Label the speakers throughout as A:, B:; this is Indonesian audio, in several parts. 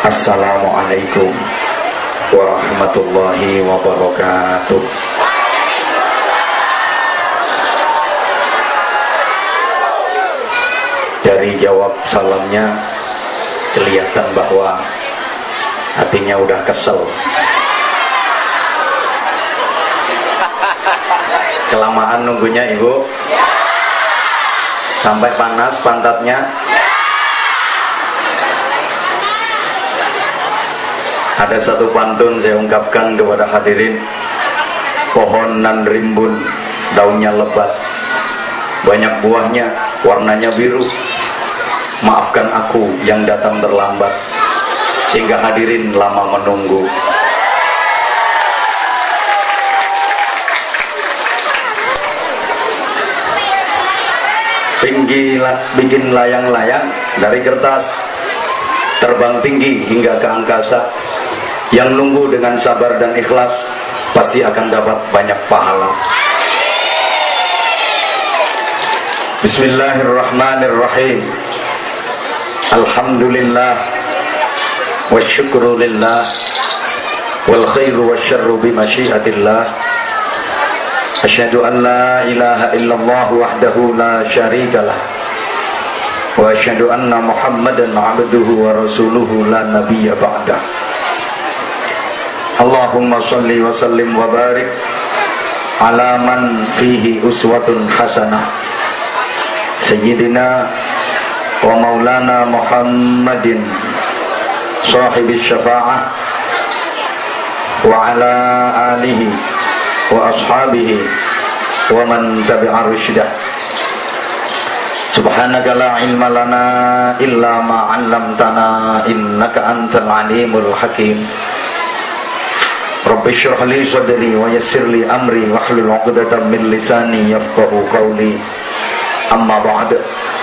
A: Assalamualaikum warahmatullahi wabarakatuh. Dari jawab salamnya kelihatan bahwa hatinya udah kesel. Kelamaan nunggunya ibu, sampai panas pantatnya. Ada satu pantun saya ungkapkan kepada hadirin. Pohon nan rimbun, daunnya lebat, banyak buahnya, warnanya biru. Maafkan aku yang datang terlambat, sehingga hadirin lama menunggu. Tinggi bikin layang-layang dari kertas, terbang tinggi hingga ke angkasa. Yang nunggu dengan sabar dan ikhlas pasti akan dapat banyak pahala. Bismillahirrahmanirrahim. Alhamdulillah wa syukru lillah wal khairu wa syarru bimasyiatillah. Asyhadu an la ilaha illallah wahdahu la syarikalah wa asyhadu anna Muhammadan abduhu wa rasuluhu la nabiyya ba'dah. Allahumma salli wa sallim wa barik ala man fihi uswatun hasanah Sayyidina wa maulana Muhammadin sahibis syafa'ah wa ala alihi wa ashabihi wa man tabi'a rusydah. Subhanaka la ilma lana illa ma 'allamtana innaka antal alimul hakim. Rabbi shrah li sadri wa yassir li amri wahlul 'uqdatam min lisani yafqahu qawli. Amma ba'd.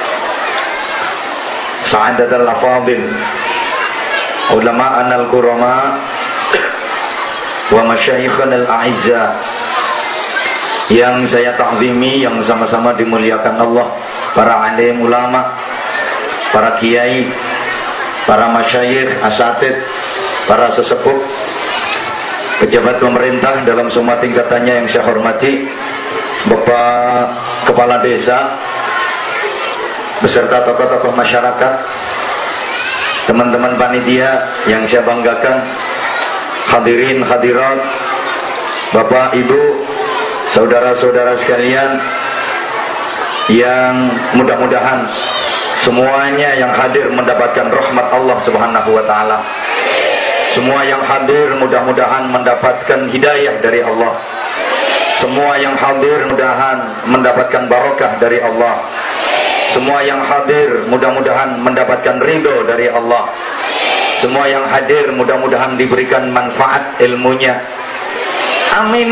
A: Sa'adatul afadil, ulama'ana al-kurama wa masyayikhana al-a'izza yang saya ta'zimi, yang sama-sama dimuliakan Allah, para alim ulama, para kiai, para masyayikh, asatid, para sesepuh, pejabat pemerintah dalam semua tingkatannya yang saya hormati, Bapak Kepala Desa beserta tokoh-tokoh masyarakat, teman-teman panitia yang saya banggakan, hadirin hadirat, Bapak Ibu, saudara-saudara sekalian, yang mudah-mudahan semuanya yang hadir mendapatkan rahmat Allah Subhanahu wa taala. Semua yang hadir mudah-mudahan mendapatkan hidayah dari Allah. Semua yang hadir mudah-mudahan mendapatkan barakah dari Allah. Semua yang hadir mudah-mudahan mendapatkan ridho dari Allah. Semua yang hadir mudah-mudahan diberikan manfaat ilmunya. Amin.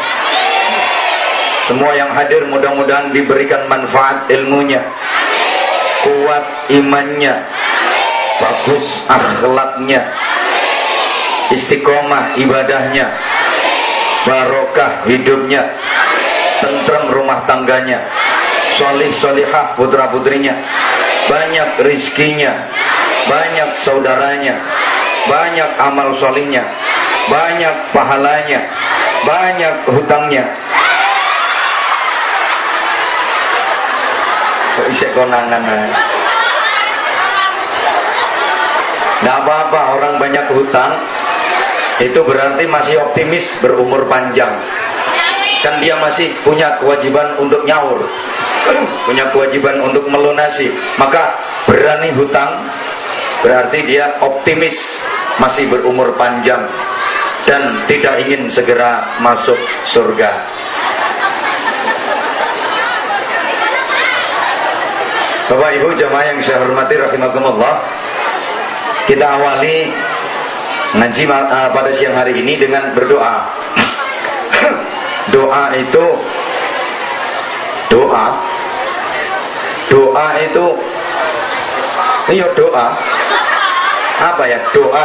A: Semua yang hadir mudah-mudahan diberikan manfaat ilmunya, kuat imannya, bagus akhlaknya, istiqomah ibadahnya, barokah hidupnya, tentrem rumah tangganya, sholih sholihah putra putrinya, banyak rizkinya, banyak saudaranya, banyak amal sholihnya, banyak pahalanya, banyak hutangnya. Kok isek konangan? Nggak apa-apa, orang banyak hutang itu berarti masih optimis berumur panjang. Kan dia masih punya kewajiban untuk nyaur, punya kewajiban untuk melunasi. Maka berani hutang berarti dia optimis masih berumur panjang dan tidak ingin segera masuk surga. Bapak Ibu jamaah yang saya hormati rahimakumullah, kita awali ngaji pada siang hari ini dengan berdoa. Doa itu iya doa apa ya? Doa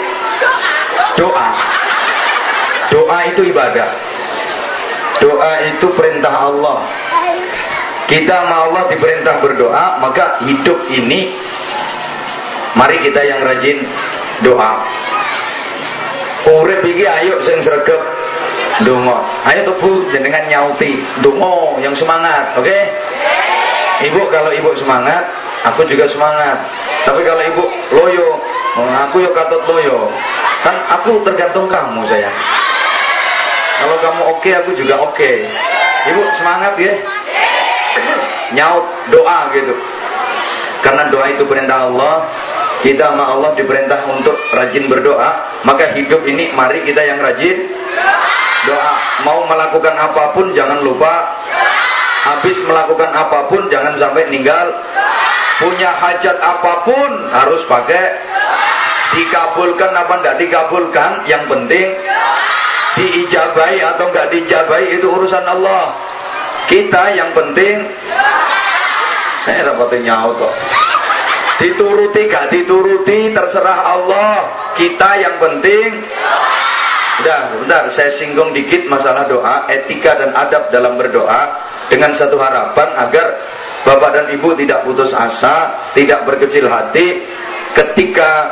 A: itu ibadah. Doa itu perintah Allah. Kita sama Allah diperintah berdoa, maka hidup ini mari kita yang rajin doa. Urip iki ayo sing sregep ndonga. Ayo tuh Bu jenengan nyauti ndonga yang semangat, oke? Okay? Ibu kalau ibu semangat, aku juga semangat. Tapi kalau ibu loyo, aku yo katut loyo. Kan aku tergantung kamu sayang. Kalau kamu oke, aku juga oke. Ibu semangat ya. Nyaut doa gitu. Karena doa itu perintah Allah. Kita sama Allah diperintah untuk rajin berdoa. Maka hidup ini mari kita yang rajin doa. Mau melakukan apapun jangan lupa. Habis melakukan apapun jangan sampai ninggal. Punya hajat apapun harus pakai. Dikabulkan apa enggak dikabulkan, yang penting diijabahi atau enggak diijabahi itu urusan Allah. Kita yang penting rapatnya nyaut kok. Dituruti gak dituruti terserah Allah. Kita yang penting. Udah, bentar saya singgung dikit masalah doa, etika dan adab dalam berdoa, dengan satu harapan agar Bapak dan Ibu tidak putus asa, tidak berkecil hati ketika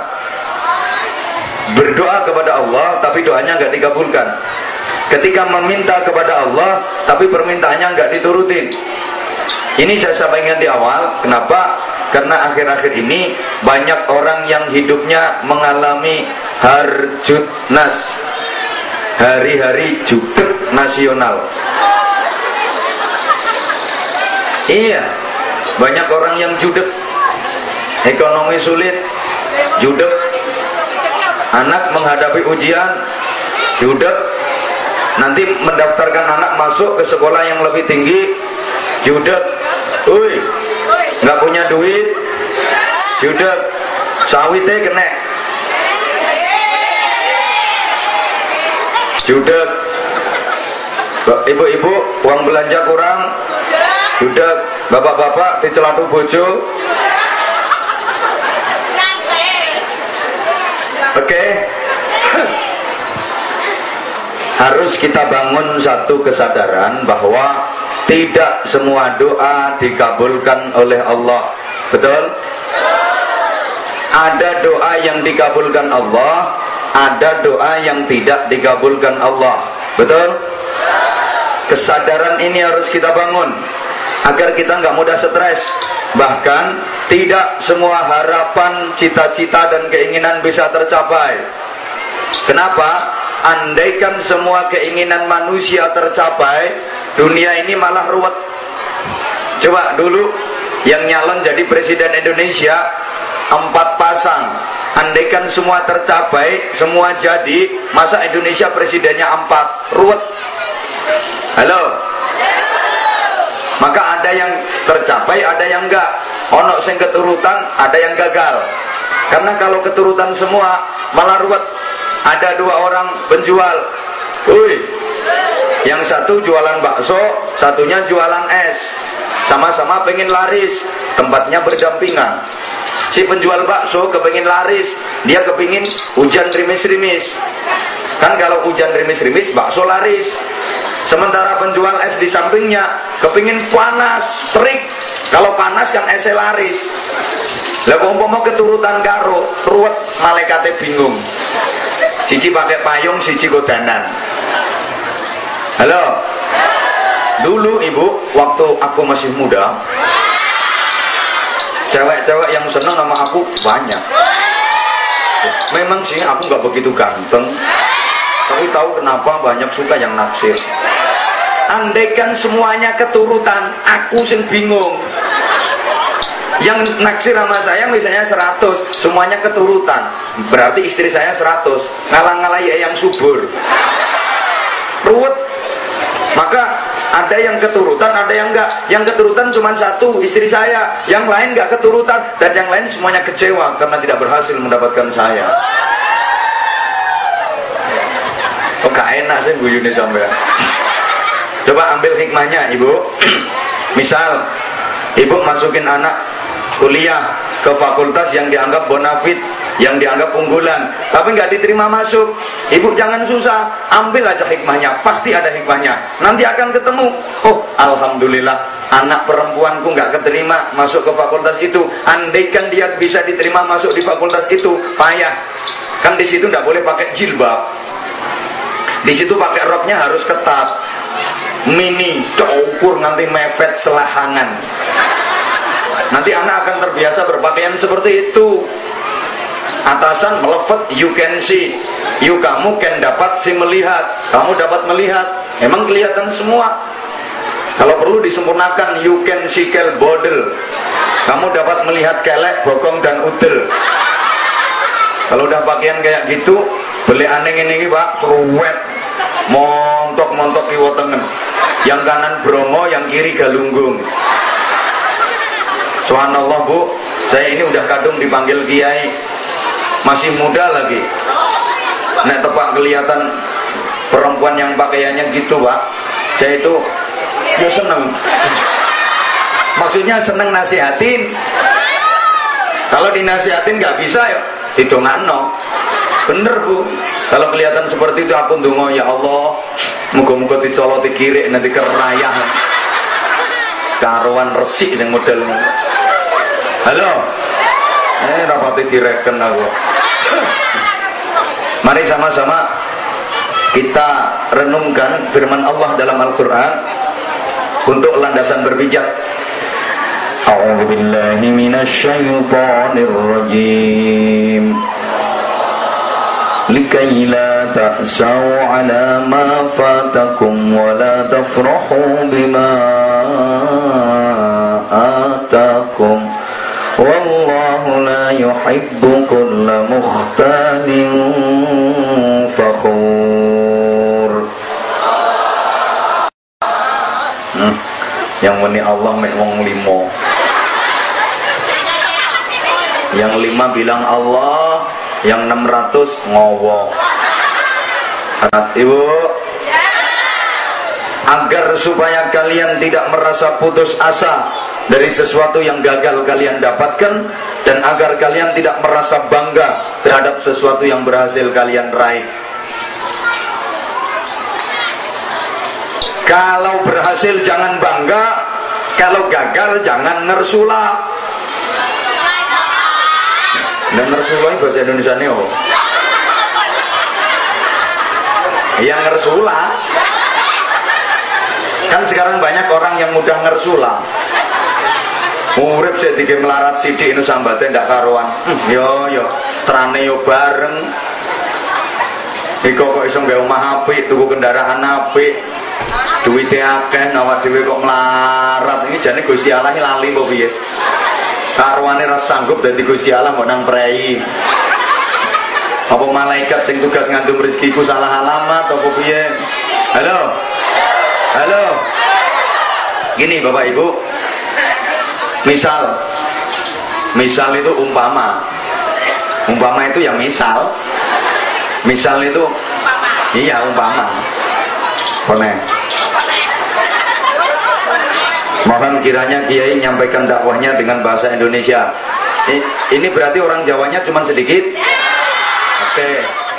A: berdoa kepada Allah tapi doanya nggak dikabulkan. Ketika meminta kepada Allah tapi permintaannya nggak diturutin. Ini saya sampaikan di awal. Kenapa? Karena akhir-akhir ini banyak orang yang hidupnya mengalami harjutnas, hari-hari judek nasional. Iya, banyak orang yang judek, ekonomi sulit, judek, anak menghadapi ujian, judek, nanti mendaftarkan anak masuk ke sekolah yang lebih tinggi, judek, nggak punya duit, judek, sawitnya kena, judek, ibu-ibu uang belanja kurang, judek, bapak-bapak dicelatu bojo. Oke. Harus kita bangun satu kesadaran bahwa tidak semua doa dikabulkan oleh Allah. Betul? Ada doa yang dikabulkan Allah, ada doa yang tidak dikabulkan Allah. Betul? Kesadaran ini harus kita bangun agar kita nggak mudah stres. Bahkan tidak semua harapan, cita-cita dan keinginan bisa tercapai. Kenapa? Andaikan semua keinginan manusia tercapai, dunia ini malah ruwet. Coba dulu yang nyalon jadi presiden Indonesia 4 pasang. Andaikan semua tercapai, semua jadi, masa Indonesia presidennya 4? Ruwet. Halo? Maka ada yang tercapai, ada yang enggak. Ono sing keturutan, ada yang gagal. Karena kalau keturutan semua malah ruwet. Ada 2 orang penjual. Yang satu jualan bakso, satunya jualan es. Sama-sama pengen laris, tempatnya berdampingan. Si penjual bakso kepengin laris, dia kepingin hujan rimis-rimis. Kan kalau hujan rimis-rimis, bakso laris. Sementara penjual es di sampingnya kepingin panas, terik. Kalau panas kan esnya laris. Lah umpama keturutan karo, ruwet, malaikate bingung. Siji pakai payung, siji godanan. Halo. Dulu ibu, waktu aku masih muda, cewek-cewek yang senang sama aku banyak. Memang sih aku nggak begitu ganteng, tapi tahu kenapa banyak suka yang naksir. Andaikan semuanya keturutan, aku sing bingung. Yang naksir sama saya misalnya 100, semuanya keturutan, berarti istri saya 100, ngalah-ngalahi yang subur, ruwet. Maka ada yang keturutan, ada yang enggak. Yang keturutan cuma 1, istri saya. Yang lain enggak keturutan, dan yang lain semuanya kecewa karena tidak berhasil mendapatkan saya. Oh gak enak sih guyune sampean. Coba ambil hikmahnya ibu. Misal ibu masukin anak kuliah ke fakultas yang dianggap bonafit, yang dianggap unggulan, tapi nggak diterima masuk. Ibu jangan susah, ambil aja hikmahnya, pasti ada hikmahnya. Nanti akan ketemu. Oh, alhamdulillah, anak perempuanku nggak keterima masuk ke fakultas itu. Andaikan dia bisa diterima masuk di fakultas itu, payah. Kan di situ tidak boleh pakai jilbab. Di situ pakai roknya harus ketat, mini, cukur nganti mepet selahangan. Nanti anak akan terbiasa berpakaian seperti itu. Atasan melevet, you can see. You kamu can dapat si melihat. Kamu dapat melihat. Emang kelihatan semua. Kalau perlu disempurnakan, you can see kel bodel. Kamu dapat melihat kelek, bokong dan udel. Kalau udah pakaian kayak gitu, beli aneh ini Pak, seruwet, montok kiwa tengen. Yang kanan Bromo, yang kiri Galunggung. Subhanallah Bu, saya ini udah kadung dipanggil kiai, masih muda lagi. Nek tepak kelihatan perempuan yang pakaiannya gitu Pak, saya itu ya seneng. Maksudnya seneng nasihatin. Kalau dinasihatin nggak bisa ya didongakno. Bener Bu, kalau kelihatan seperti itu aku ndonga, ya Allah, muga-muga dicoloti kiri nanti kerayah. Karuan resik yang modelnya. Halo. Rapati direken aku. Mari sama-sama kita renungkan firman Allah dalam Al-Quran untuk landasan berpijak. A'udzu billahi minasy syaithanir rajim. Likai la ta'sau 'ala ma fatakum wa la tafrahu bima atakum. Wallahu la yuhibbu kulla mukhtalin fakhur. Yang meni Allah mek wong limo. Yang 5 bilang Allah, yang 600 ngowo. Ibu, agar supaya kalian tidak merasa putus asa dari sesuatu yang gagal kalian dapatkan, dan agar kalian tidak merasa bangga terhadap sesuatu yang berhasil kalian raih. Kalau berhasil jangan bangga, kalau gagal jangan ngersula. Dan ngersula ini bahasa Indonesia ini apa? Yang ngersula. Kan sekarang banyak orang yang mudah ngersula. Urip sik dike melarat sithik nu sambate ndak karuan. Yo terane yo bareng. Iko kok iso nggawe omah apik, tuku kendaraan apik. Duwite akeh awak dhewe kok melarat. Iki jane Gusti Allah lali apa piye? Karuane ra sanggup dadi Gusti Allah mbok nang prei. Apa malaikat sing tugas ngandung rezekiku salah alamat apa piye? Halo. Gini Bapak Ibu, misal itu umpama itu ya misal itu iya umpama. Boleh. Mohon kiranya Kiai menyampaikan dakwahnya dengan bahasa Indonesia. Ini berarti orang Jawanya cuma sedikit. Oke.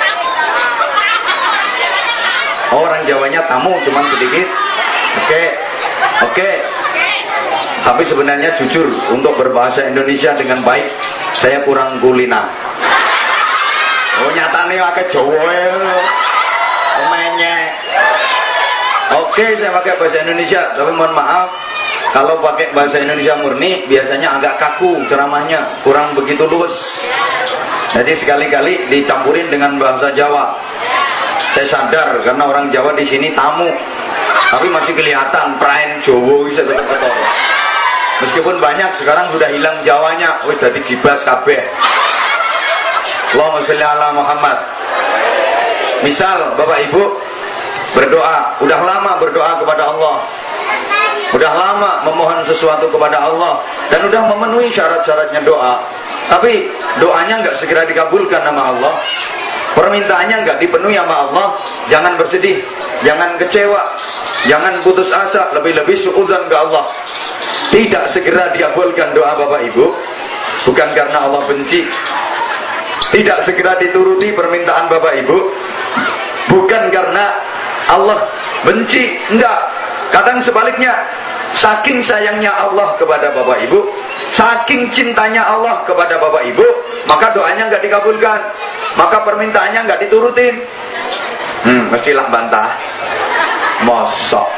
A: Oh, orang Jawanya tamu cuma sedikit. Oke. Tapi sebenarnya jujur, untuk berbahasa Indonesia dengan baik saya kurang kulina. Oh, nyatane pakai Jawa ya. Menyek. Oke, saya pakai bahasa Indonesia, tapi mohon maaf kalau pakai bahasa Indonesia murni biasanya agak kaku ceramahnya, kurang begitu luwes. Jadi sekali-kali dicampurin dengan bahasa Jawa. Saya sadar karena orang Jawa di sini tamu, tapi masih kelihatan praen Jawa bisa tetap ketara. Meskipun banyak sekarang sudah hilang Jawanya, wis dadi gibas kabeh. Allahumma sholli ala Muhammad. Misal Bapak Ibu berdoa, udah lama berdoa kepada Allah, udah lama memohon sesuatu kepada Allah, dan udah memenuhi syarat-syaratnya doa, tapi doanya nggak segera dikabulkan sama Allah, permintaannya nggak dipenuhi sama Allah. Jangan bersedih, jangan kecewa, jangan putus asa, lebih-lebih suudzon ke Allah. Tidak segera dikabulkan doa Bapak Ibu bukan karena Allah benci, tidak segera dituruti permintaan Bapak Ibu bukan karena Allah benci, enggak. Kadang sebaliknya, saking sayangnya Allah kepada Bapak Ibu, saking cintanya Allah kepada Bapak Ibu, maka doanya enggak dikabulkan. maka permintaannya nggak diturutin. Mestilah bantah. Mosok.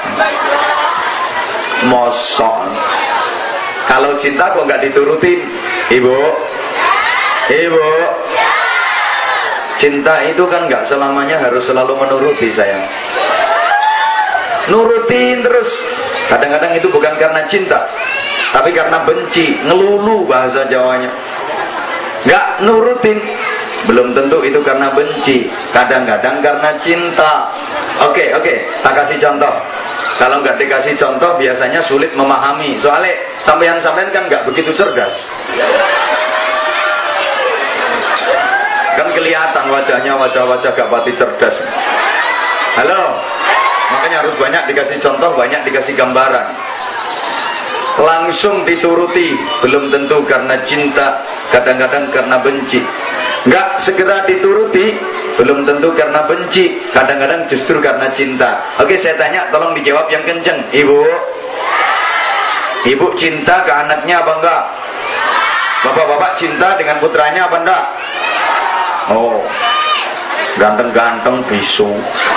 A: Kalau cinta kok nggak diturutin, ibu? Cinta itu kan nggak selamanya harus selalu menuruti, sayang. Nurutin terus. Kadang-kadang itu bukan karena cinta, tapi karena benci, ngelulu bahasa Jawanya. Nggak nurutin, belum tentu itu karena benci. Kadang-kadang karena cinta. Oke, tak kasih contoh. Kalau nggak dikasih contoh biasanya sulit memahami. Soalnya sampean-sampean kan nggak begitu cerdas. Kan kelihatan wajahnya wajah-wajah gak pati cerdas. Halo, makanya harus banyak dikasih contoh, banyak dikasih gambaran. Langsung dituruti belum tentu karena cinta, kadang-kadang karena benci. Nggak segera dituruti belum tentu karena benci, kadang-kadang justru karena cinta. Oke, saya tanya, tolong dijawab yang kenceng. Ibu cinta ke anaknya apa enggak? Bapak-bapak cinta dengan putranya apa enggak? Oh, ganteng-ganteng bisu.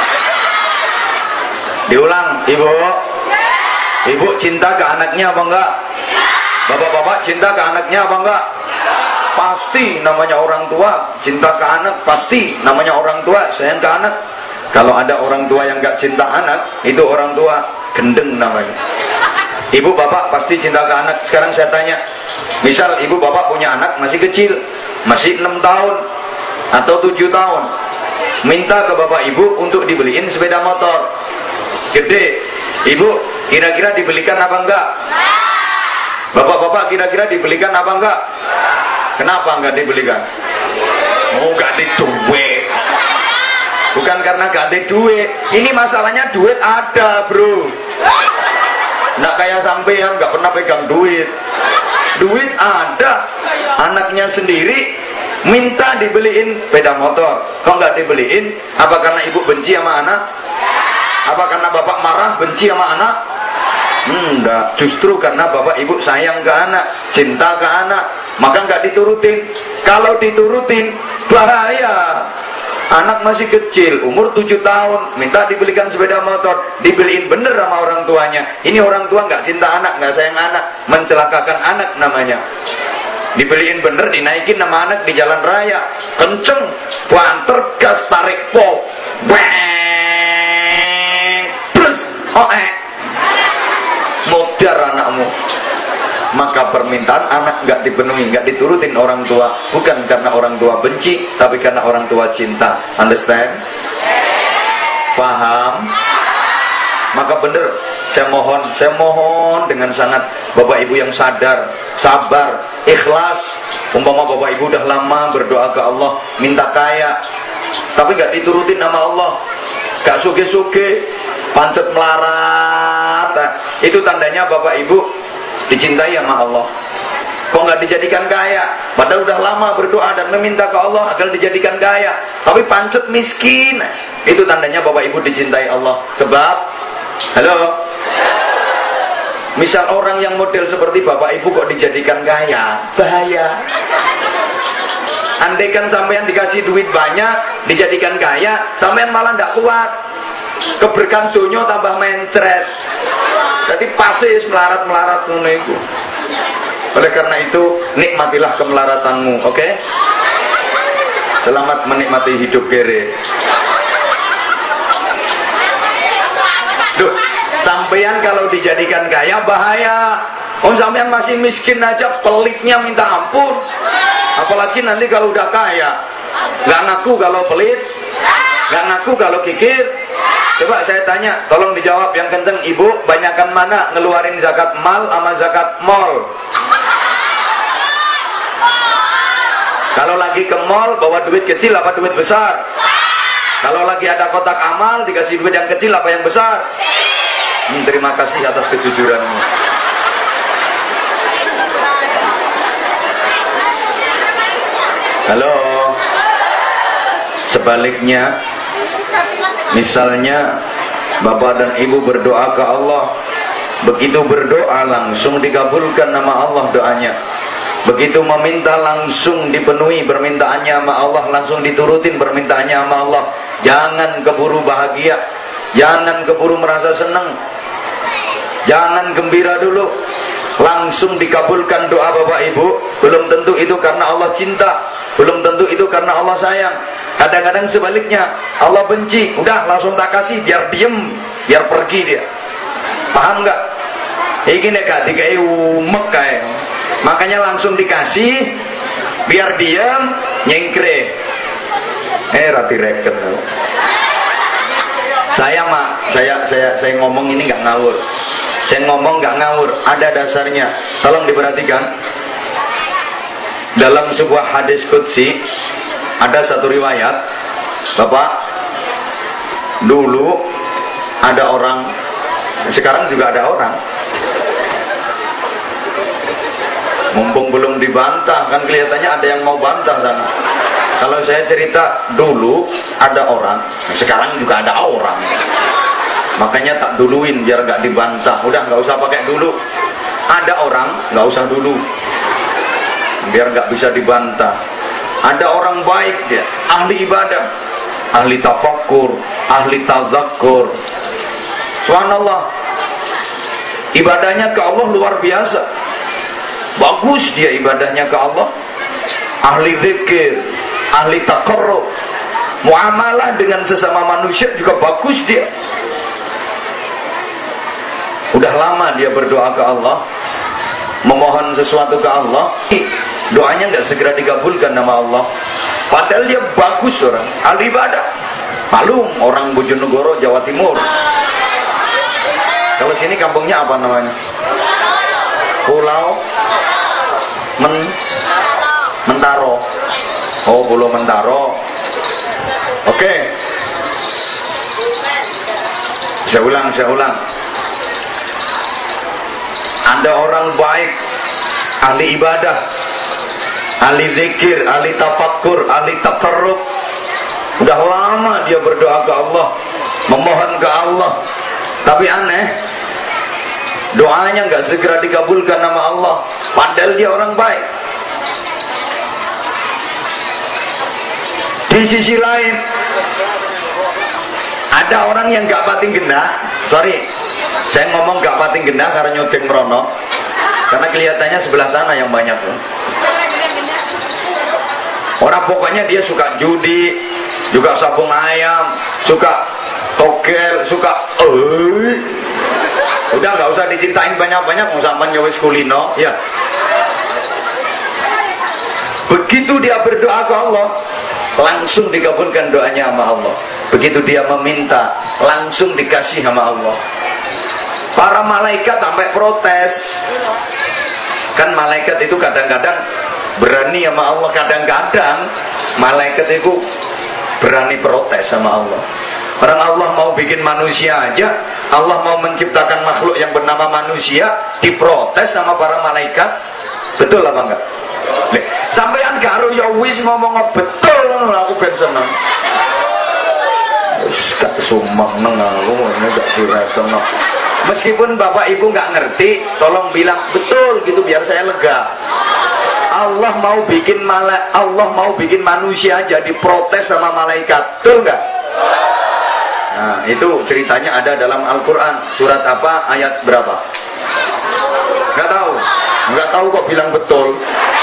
A: Diulang, ibu cinta ke anaknya apa enggak? Bapak-bapak cinta ke anaknya apa enggak? Pasti namanya orang tua cinta ke anak, pasti namanya orang tua sayang ke anak. Kalau ada orang tua yang gak cinta anak, itu orang tua gendeng namanya. Ibu bapak pasti cinta ke anak. Sekarang saya tanya, misal ibu bapak punya anak masih kecil, masih 6 tahun atau 7 tahun, minta ke bapak ibu untuk dibeliin sepeda motor gede. Ibu kira-kira dibelikan apa enggak? Bapak-bapak kira-kira dibelikan apa enggak? Kenapa enggak dibelikan? Oh, enggak ada duit. Bukan karena enggak ada duit. Ini masalahnya duit ada, bro. Nggak kayak sampean enggak pernah pegang duit. Duit ada. Anaknya sendiri minta dibeliin sepeda motor. Kok enggak dibeliin? Apa karena ibu benci sama anak? Apa karena bapak marah benci sama anak? Enggak, justru karena bapak ibu sayang ke anak, cinta ke anak, maka enggak diturutin. Kalau diturutin bahaya. Anak masih kecil, umur 7 tahun, minta dibelikan sepeda motor, dibeliin bener sama orang tuanya. Ini orang tua enggak cinta anak, enggak sayang anak, mencelakakan anak namanya. Dibeliin bener, dinaikin nama anak di jalan raya, kenceng, banter, gas, tarik pol, bang, plus, modar anakmu. Maka permintaan anak nggak dipenuhi, nggak diturutin orang tua, bukan karena orang tua benci, tapi karena orang tua cinta. Understand? Paham? Maka bener, saya mohon dengan sangat bapak ibu yang sadar, sabar, ikhlas. Umpama bapak ibu udah lama berdoa ke Allah minta kaya, tapi nggak diturutin nama Allah, gak suge-suge, pancet melarat, itu tandanya bapak ibu dicintai sama Allah. Kok nggak dijadikan kaya? Padahal udah lama berdoa dan meminta ke Allah agar dijadikan kaya, tapi pancet miskin. Itu tandanya bapak ibu dicintai Allah. Sebab, halo, misal orang yang model seperti bapak ibu kok dijadikan kaya, bahaya. Andaikan sampean dikasih duit banyak, dijadikan kaya, sampean malah ndak kuat. Keberkahan dunia tambah mencret. Jadi pasis melarat-melarat ngono. Oleh karena itu nikmatilah kemelaratanmu, oke? Selamat menikmati hidup kere. Duh, sampean kalau dijadikan kaya bahaya. Oh, sampean masih miskin aja pelitnya minta ampun. Apalagi nanti kalau udah kaya. Nggak ngaku kalau pelit, nggak ngaku kalau kikir. Coba saya tanya, tolong dijawab yang kenceng, ibu, banyakan mana ngeluarin zakat mal sama zakat mall? Kalau lagi ke mall bawa duit kecil apa duit besar? Kalau lagi ada kotak amal dikasih duit yang kecil apa yang besar? Terima kasih atas kejujuranmu. Halo. Sebaliknya, misalnya bapak dan ibu berdoa ke Allah, begitu berdoa langsung dikabulkan nama Allah doanya. Begitu meminta langsung dipenuhi permintaannya sama Allah, langsung diturutin permintaannya sama Allah. Jangan keburu bahagia, jangan keburu merasa senang, jangan gembira dulu. Langsung dikabulkan doa Bapak Ibu. Belum tentu itu karena Allah cinta, belum tentu itu karena Allah sayang. Kadang-kadang sebaliknya, Allah benci, udah langsung tak kasih biar diem, biar pergi dia. Paham nggak? Iki nek gak dikai umek kae. Makanya langsung dikasih biar diam, nyengkre. Rati reket. Saya ngomong ini nggak ngawur. Saya ngomong nggak ngawur, ada dasarnya. Tolong diperhatikan. Dalam sebuah hadis qudsi ada satu riwayat, Bapak, dulu ada orang, sekarang juga ada orang. Mumpung belum dibantah, kan kelihatannya ada yang mau bantah sana. Kalau saya cerita dulu ada orang, sekarang juga ada orang. Makanya tak duluin biar gak dibantah. Udah gak usah pakai dulu. Ada orang, gak usah dulu, biar gak bisa dibantah. Ada orang baik dia, ahli ibadah, ahli tafakkur, ahli tazakkur. Subhanallah, ibadahnya ke Allah luar biasa. Bagus dia ibadahnya ke Allah. Ahli zikir, ahli taqarrub, muamalah dengan sesama manusia juga bagus dia. Udah lama dia berdoa ke Allah, memohon sesuatu ke Allah, doanya nggak segera dikabulkan nama Allah. Padahal dia bagus orang, ahli ibadah. Malum orang Bojonegoro, Jawa Timur. Kalau sini kampungnya apa namanya? Pulau Mentaro. Oh, Pulau Mentaro. Oke. Saya ulang. Ada orang baik, ahli ibadah, ahli zikir, ahli tafakkur, ahli taqarrub. Udah lama dia berdoa ke Allah, memohon ke Allah. Tapi aneh, doanya nggak segera dikabulkan nama Allah. Padahal dia orang baik. Di sisi lain, ada orang yang nggak pating genah. Sorry, saya ngomong gak pating genah karena nyodeng merono, karena kelihatannya sebelah sana yang banyak. Orang pokoknya dia suka judi, juga sabung ayam, suka togel, suka udah gak usah diceritain banyak-banyak, mau sampai nyawis kulino ya. Begitu dia berdoa ke Allah, langsung dikabulkan doanya sama Allah. Begitu dia meminta, langsung dikasih sama Allah. Para malaikat sampai protes. Kan malaikat itu kadang-kadang berani sama Allah, kadang-kadang malaikat itu berani protes sama Allah. Orang Allah mau bikin manusia aja, Allah mau menciptakan makhluk yang bernama manusia, diprotes sama para malaikat. Betul apa enggak? Sampean karo ya wis ngomong betul, aku ben seneng. Wis gak sumpah nang aku ngene gak diretono. Meskipun Bapak Ibu nggak ngerti, tolong bilang betul gitu biar saya lega. Allah mau bikin manusia aja diprotes sama malaikat, betul nggak? Nah, itu ceritanya ada dalam Al-Quran. Surat apa? Ayat berapa? Nggak tahu kok bilang betul.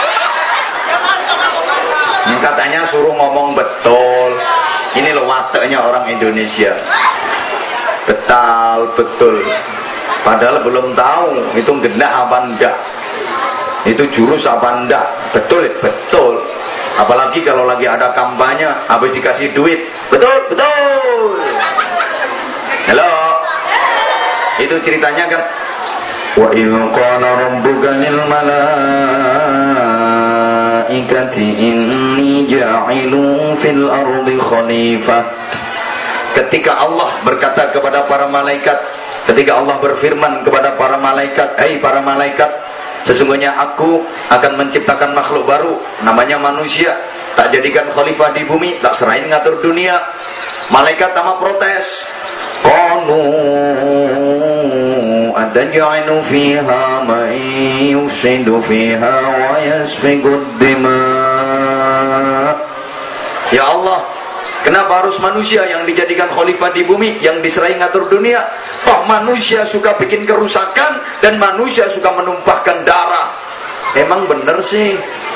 A: Katanya suruh ngomong betul. Ini loh wataknya orang Indonesia. Betul. Padahal belum tahu itu genah apa enggak, itu jurus apa enggak. Betul. Apalagi kalau lagi ada kampanye, habis dikasih duit, betul. Halo, itu ceritanya kan. Wa in qala rabbuka lil malaikati inni ja'ilun fil ardi khalifah. Ketika Allah berkata kepada para malaikat, ketika Allah berfirman kepada para malaikat, "Hai para malaikat, sesungguhnya aku akan menciptakan makhluk baru, namanya manusia, tak jadikan khalifah di bumi, tak serahin ngatur dunia." Malaikat sama protes. Qalu taj'alu fiha man yufsidu fiha wa yasfikud dima. Ya Allah, kenapa harus manusia yang dijadikan khalifah di bumi, yang diserai ngatur dunia? Toh manusia suka bikin kerusakan dan manusia suka menumpahkan darah. Emang bener sih?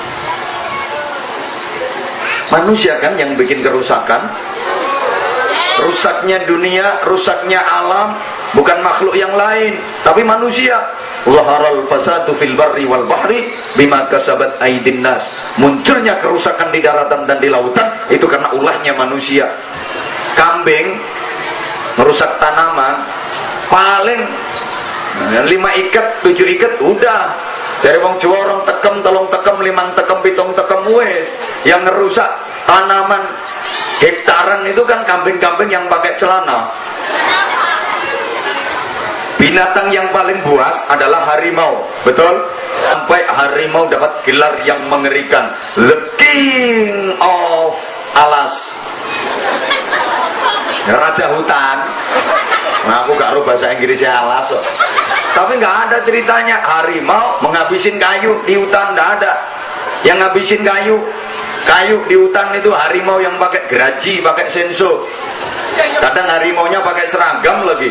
A: Manusia kan yang bikin kerusakan. Rusaknya dunia, rusaknya alam, bukan makhluk yang lain, tapi manusia. Zaharal fasadu fil barri wal bahri bima kasabat aydin nas. Munculnya kerusakan di daratan dan di lautan itu karena ulahnya manusia. Kambing merusak tanaman, paling 5 ikat, 7 ikat udah. Cari wong Jawa orang tekem, telung tekem, 5 tekem, 7 tekem wes. Yang ngerusak tanaman hektaran itu kan kambing-kambing yang pakai celana. Binatang yang paling buas adalah harimau, betul? Sampai harimau dapat gelar yang mengerikan, The King of Alas, Raja Hutan. Nah, aku gak tahu bahasa Inggrisnya alas, tapi nggak ada ceritanya harimau menghabisin kayu di hutan, nggak ada. Yang ngabisin kayu di hutan itu harimau yang pakai geraji, pakai senso. Kadang harimaunya pakai seragam lagi.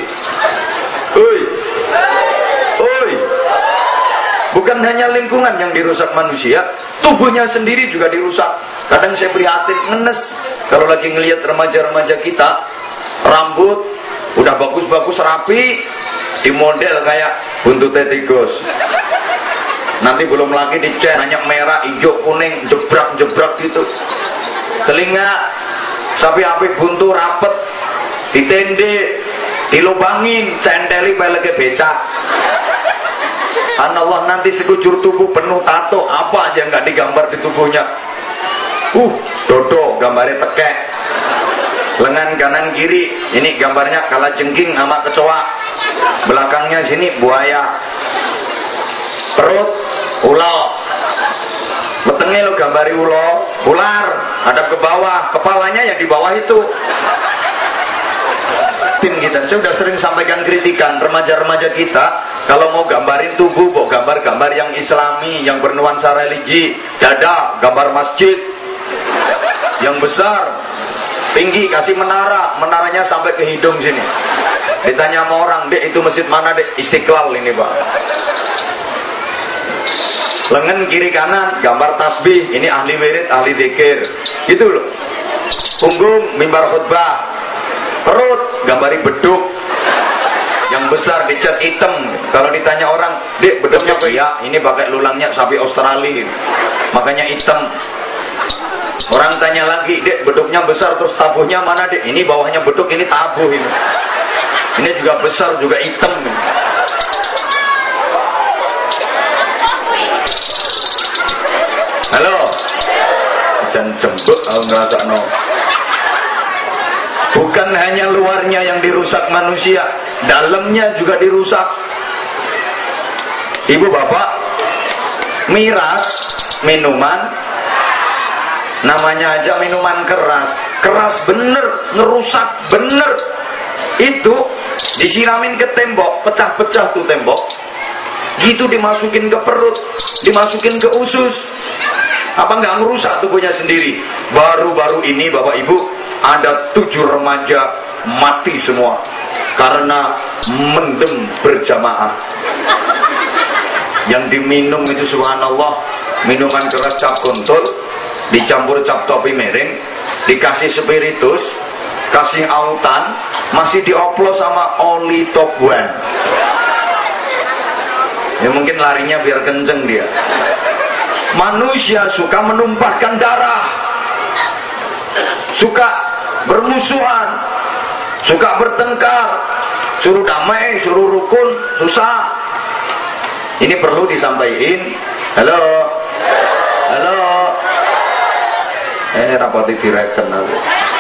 A: Oi. Bukan hanya lingkungan yang dirusak manusia, tubuhnya sendiri juga dirusak. Kadang saya prihatin, ngenes kalau lagi ngelihat remaja-remaja kita, rambut udah bagus-bagus rapi, di model kayak buntutnya tikus. Nanti belum lagi dicat, hanya merah, hijau, kuning, jebrak-jebrak gitu. Telinga sapi api buntu rapet, ditende, dilubangin, centeli peleke becak. Allah, nanti sekujur tubuh penuh tato, apa aja nggak digambar di tubuhnya. Dodo, gambarnya tekek. Lengan kanan kiri, ini gambarnya kalajengking sama kecoa. Belakangnya sini buaya. Perut ulo, wetenge lo gambari ulo, ular ada ke bawah, kepalanya ya di bawah itu. Tim kita, saya sudah sering sampaikan kritikan remaja-remaja kita kalau mau gambarin tubuh, mau gambar-gambar yang islami, yang bernuansa religi, dada gambar masjid yang besar, tinggi, kasih menaranya sampai ke hidung sini. Ditanya sama orang, Dek itu masjid mana Dek? Istiqlal ini Pak. Lengan kiri kanan gambar tasbih, ini ahli wirid, ahli dzikir, gitu loh. Punggung mimbar khutbah, perut gambari beduk yang besar dicat hitam. Kalau ditanya orang, Dek beduknya apa? Ya ini pakai lulangnya sapi Australia, makanya hitam. Orang tanya lagi, Dek beduknya besar terus tabuhnya mana Dek? Ini bawahnya beduk, ini tabuh ini. Ini juga besar juga hitam. Halo, jangan jembek kalau ngerasa no. Bukan hanya luarnya yang dirusak manusia, dalamnya juga dirusak. Ibu bapak, miras minuman, namanya aja minuman keras, keras bener, ngerusak bener. Itu disiramin ke tembok, pecah-pecah tuh tembok, gitu dimasukin ke perut, dimasukin ke usus. Apa nggak merusak tubuhnya sendiri? Baru-baru ini Bapak Ibu ada 7 remaja mati semua karena mendem berjamaah. Yang diminum itu subhanallah, minuman keras cap kontol dicampur cap topi miring, dikasih spiritus, kasih autan, masih dioplos sama oli top one. Ya mungkin larinya biar kenceng dia. Manusia suka menumpahkan darah, suka bermusuhan, suka bertengkar, suruh damai, suruh rukun, susah. Ini perlu disampaikan. Halo, rapati direken aku.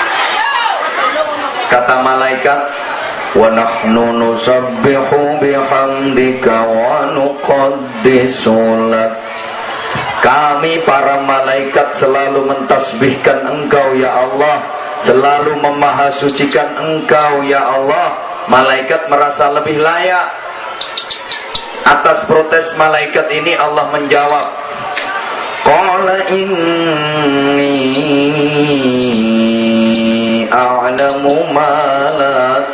A: Kata malaikat, wa nahnu nusabbihu bihamdika wa nuqaddisu lak. Kami para malaikat selalu mentasbihkan Engkau ya Allah, selalu memahasucikan Engkau ya Allah. Malaikat merasa lebih layak. Atas protes malaikat ini Allah menjawab, qala inni a'lamu ma la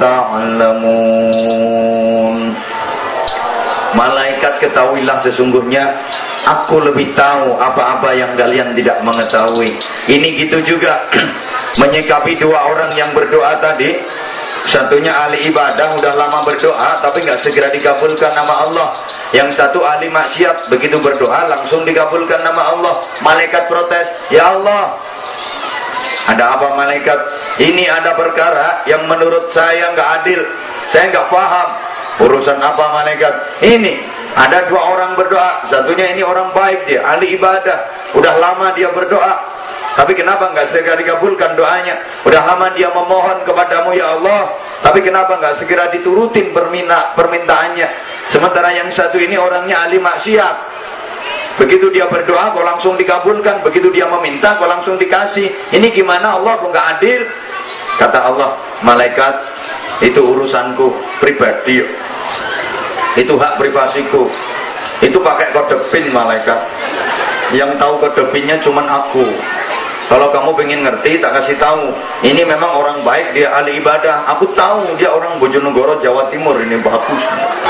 A: ta'lamun. Malaikat, ketahuilah sesungguhnya aku lebih tahu apa-apa yang kalian tidak mengetahui. Ini gitu juga menyikapi dua orang yang berdoa tadi. Satunya ahli ibadah, udah lama berdoa tapi nggak segera dikabulkan nama Allah. Yang satu ahli maksiat, begitu berdoa langsung dikabulkan nama Allah. Malaikat protes, ya Allah, ada apa malaikat? Ini ada perkara yang menurut saya nggak adil, saya nggak paham. Urusan apa malaikat? Ini ada dua orang berdoa, satunya ini orang baik, dia ahli ibadah, udah lama dia berdoa, tapi kenapa nggak segera dikabulkan doanya? Udah lama dia memohon kepadamu ya Allah, tapi kenapa nggak segera diturutin permintaannya? Sementara yang satu ini orangnya ahli maksiat, begitu dia berdoa kok langsung dikabulkan, begitu dia meminta kok langsung dikasih. Ini gimana Allah, kok nggak adil? Kata Allah, malaikat, itu urusanku pribadi, itu hak privasiku, itu pakai kode PIN malaikat. Yang tahu kode PIN-nya cuman aku. Kalau kamu pengen ngerti, tak kasih tahu. Ini memang orang baik, dia ahli ibadah. Aku tahu dia orang Bojonegoro, Jawa Timur, ini bagus.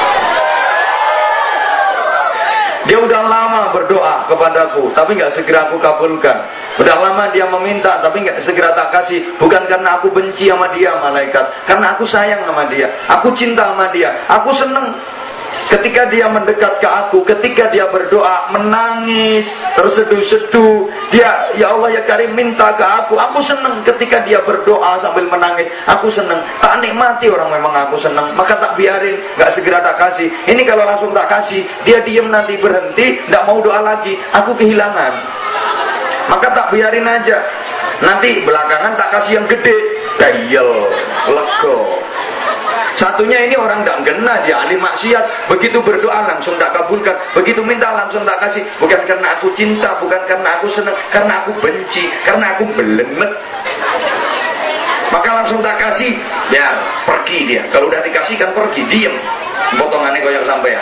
A: Dia udah lama berdoa kepadaku, tapi nggak segera aku kabulkan. Udah lama dia meminta, tapi nggak segera tak kasih. Bukan karena aku benci sama dia malaikat, karena aku sayang sama dia, aku cinta sama dia, aku seneng ketika dia mendekat ke aku, ketika dia berdoa, menangis, terseduh-seduh, dia, ya Allah ya Karim, minta ke aku seneng ketika dia berdoa sambil menangis, aku seneng, tak nikmati orang memang aku seneng, maka tak biarin, gak segera tak kasih. Ini kalau langsung tak kasih, dia diem nanti berhenti, gak mau doa lagi, aku kehilangan, maka tak biarin aja, nanti belakangan tak kasih yang gede, dayel, lego. Satunya ini orang gak kena, dia ahli maksiat, begitu berdoa langsung tak kabulkan, begitu minta langsung tak kasih. Bukan karena aku cinta, bukan karena aku senang, karena aku benci, karena aku belemet, maka langsung tak kasih, ya pergi dia. Kalau udah dikasih kan pergi, diem, potongannya koyak sampean.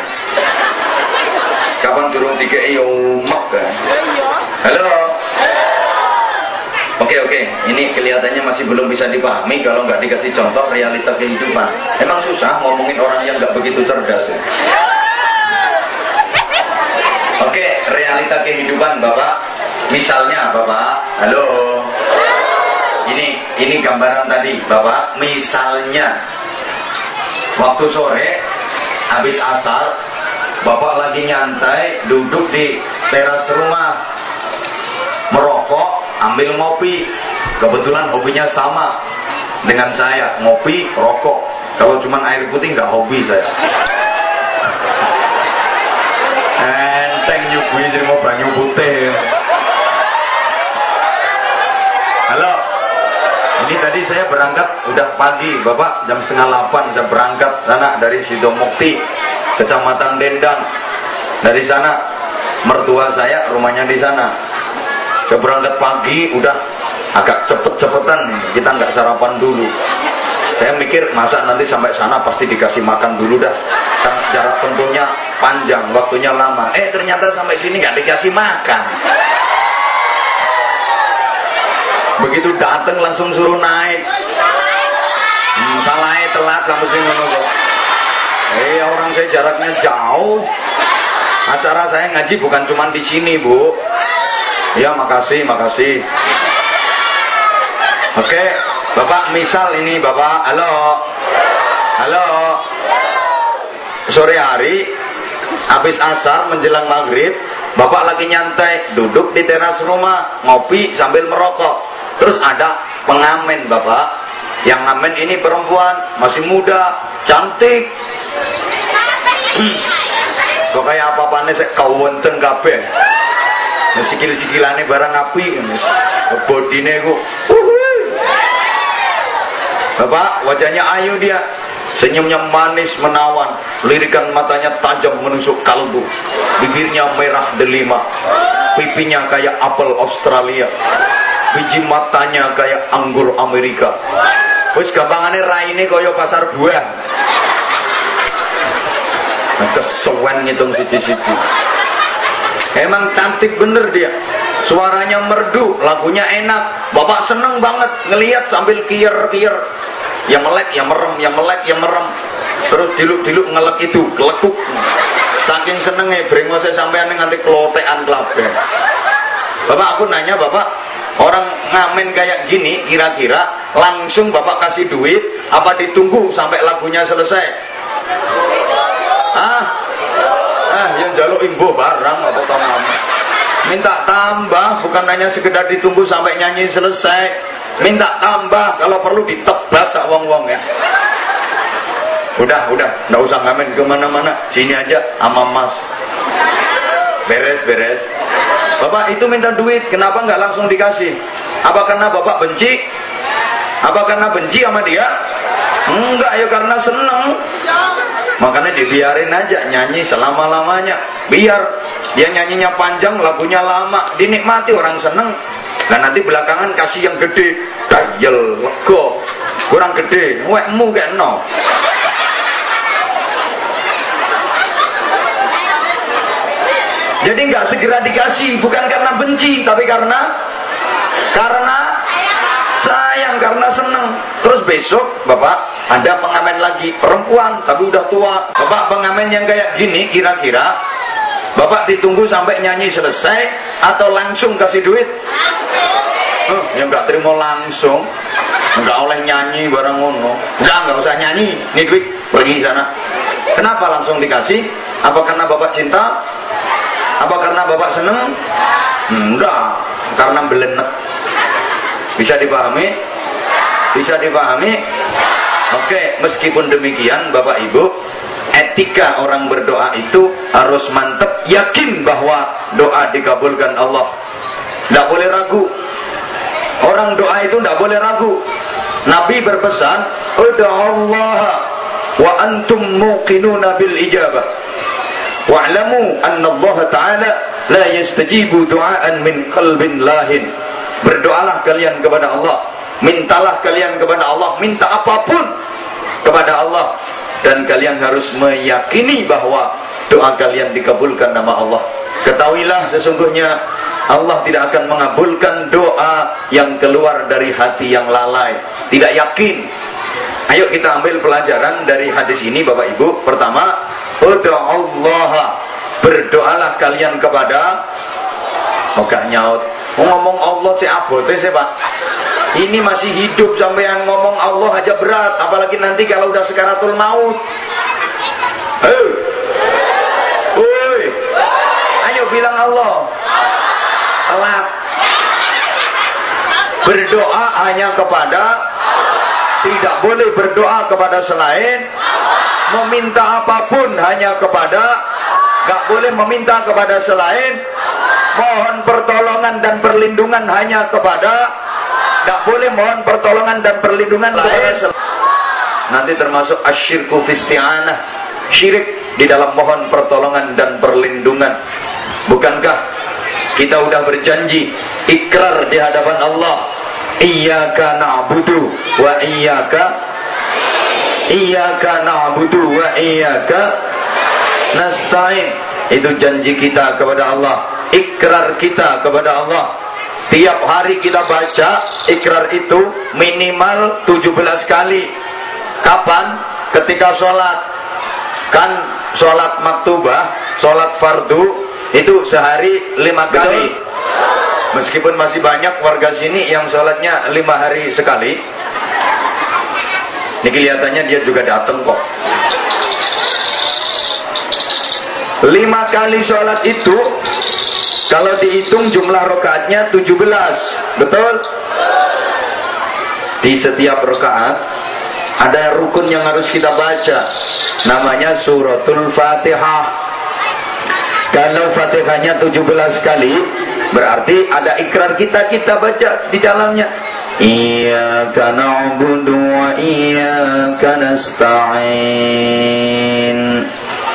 A: Kapan turun 3 mak kan? Halo. Oke, ini kelihatannya masih belum bisa dipahami kalau nggak dikasih contoh realita kehidupan. Emang susah ngomongin orang yang nggak begitu cerdas. Oke, realita kehidupan Bapak. Misalnya Bapak, halo. Ini gambaran tadi Bapak. Misalnya waktu sore habis asar, Bapak lagi nyantai duduk di teras rumah, merokok, ambil ngopi. Kebetulan hobinya sama dengan saya, ngopi, rokok. Kalau cuma air putih nggak hobi saya. Enteng nyubui jadi mau banyu putih. Halo, ini tadi saya berangkat udah pagi Bapak, jam 7:30 saya berangkat sana dari Sidomukti, Kecamatan Dendang. Dari sana mertua saya rumahnya di sana. Saya berangkat pagi, udah agak cepet-cepetan, kita nggak sarapan dulu. Saya mikir masa nanti sampai sana pasti dikasih makan dulu dah, kan jarak tempuhnya panjang, waktunya lama. Ternyata sampai sini nggak dikasih makan. Begitu datang langsung suruh naik. Salahnya telat kamu sih ngono kok. Orang saya jaraknya jauh. Acara saya ngaji bukan cuma di sini, Bu. Ya, makasih. Oke, Bapak, misal ini Bapak, halo. Sore hari, habis asar menjelang maghrib, Bapak lagi nyantai, duduk di teras rumah, ngopi sambil merokok. Terus ada pengamen Bapak, yang ngamen ini perempuan, masih muda, cantik. Kok kayak apa-apanya saya kawenceng kabeh. Sikil-sikilane barang api, bodine ku. Bapak, wajahnya ayu dia, senyumnya manis menawan, lirikan matanya tajam menusuk kalbu, bibirnya merah delima, pipinya kayak apel Australia, biji matanya kayak anggur Amerika. Wis gampangane raine kaya pasar buah. Kesuwen ngitung siji-siji. Emang cantik bener dia. Suaranya merdu, lagunya enak. Bapak seneng banget ngelihat sambil kiyer-kiyer. Yang melek, yang merem, yang melek, yang merem. Terus diluk-diluk ngelek itu, kelekuk. Saking senengnya brengose sampean nganti klotekan kabeh. Bapak, aku nanya Bapak, orang ngamen kayak gini kira-kira langsung Bapak kasih duit apa ditunggu sampai lagunya selesai? Yang jaluk imbo barang apa tambah. Minta tambah, bukan hanya sekedar ditunggu sampai nyanyi selesai. Minta tambah, kalau perlu ditebas sak wong-wong ya. Udah, nggak usah ngamen kemana-mana, sini aja sama Mas. Beres. Bapak itu minta duit, kenapa nggak langsung dikasih? Apa karena Bapak benci? Apa karena benci sama dia? Enggak, ya karena seneng. Makanya dibiarin aja nyanyi selama-lamanya. Biar dia nyanyinya panjang, lagunya lama, dinikmati, orang seneng. Nah nanti belakangan kasih yang gede, dayel, lego, kurang gede, wekmu kayak no. Jadi nggak segera dikasih, bukan karena benci, tapi karena sayang, karena seneng. Terus besok Bapak ada pengamen lagi, perempuan tapi udah tua. Bapak pengamen yang kayak gini kira-kira Bapak ditunggu sampai nyanyi selesai atau langsung kasih duit? Ya nggak terima langsung, nggak oleh nyanyi barang ngono. Nggak usah nyanyi, nih duit pergi sana. Kenapa langsung dikasih? Apa karena Bapak cinta? Apa karena Bapak seneng? Enggak, karena belenek. Bisa dipahami? Bisa dipahami? Oke, meskipun demikian Bapak Ibu, etika orang berdoa itu harus mantap, yakin bahwa doa dikabulkan Allah. Tidak boleh ragu. Orang doa itu tidak boleh ragu. Nabi berpesan, ud'allaha wa antum muqinuna bil ijabah. Wa'lamu anna Allah Ta'ala la yastajibu du'aan min qalbin lahin. Berdoalah kalian kepada Allah, mintalah kalian kepada Allah, minta apapun kepada Allah, dan kalian harus meyakini bahwa doa kalian dikabulkan nama Allah. Ketahuilah sesungguhnya Allah tidak akan mengabulkan doa yang keluar dari hati yang lalai, tidak yakin. Ayo kita ambil pelajaran dari hadis ini Bapak Ibu. Pertama, ud'allaha, berdoalah kalian kepada gak nyaut. Ngomong Allah cek abote sih Pak. Ini masih hidup sampean ngomong Allah aja berat, apalagi nanti kalau udah sekaratul maut. Ayo bilang Allah. Telat. Berdoa hanya kepada, tidak boleh berdoa kepada selain, meminta apapun hanya kepada, gak boleh meminta kepada selain, mohon pertolongan dan perlindungan hanya kepada, gak boleh mohon pertolongan dan perlindungan lain. Nanti termasuk asyirku fisti'anah, syirik di dalam mohon pertolongan dan perlindungan. Bukankah kita udah berjanji, ikrar di hadapan Allah, iyyaka na'budu wa iyyaka na'budu wa iyyaka nasta'in. Itu janji kita kepada Allah, ikrar kita kepada Allah. Tiap hari kita baca ikrar itu minimal 17 kali. Kapan? Ketika sholat. Kan sholat maktubah, sholat fardu itu sehari 5 kali. Meskipun masih banyak warga sini yang sholatnya 5 hari sekali. Ini kelihatannya dia juga datang kok. 5 kali sholat itu kalau dihitung jumlah rakaatnya 17. Betul? Di setiap rakaat ada rukun yang harus kita baca, namanya suratul Fatihah. Kalau Fatihahnya 17 kali, berarti ada ikrar kita baca di dalamnya. Iyyaka na'budu wa iyyaka nasta'in.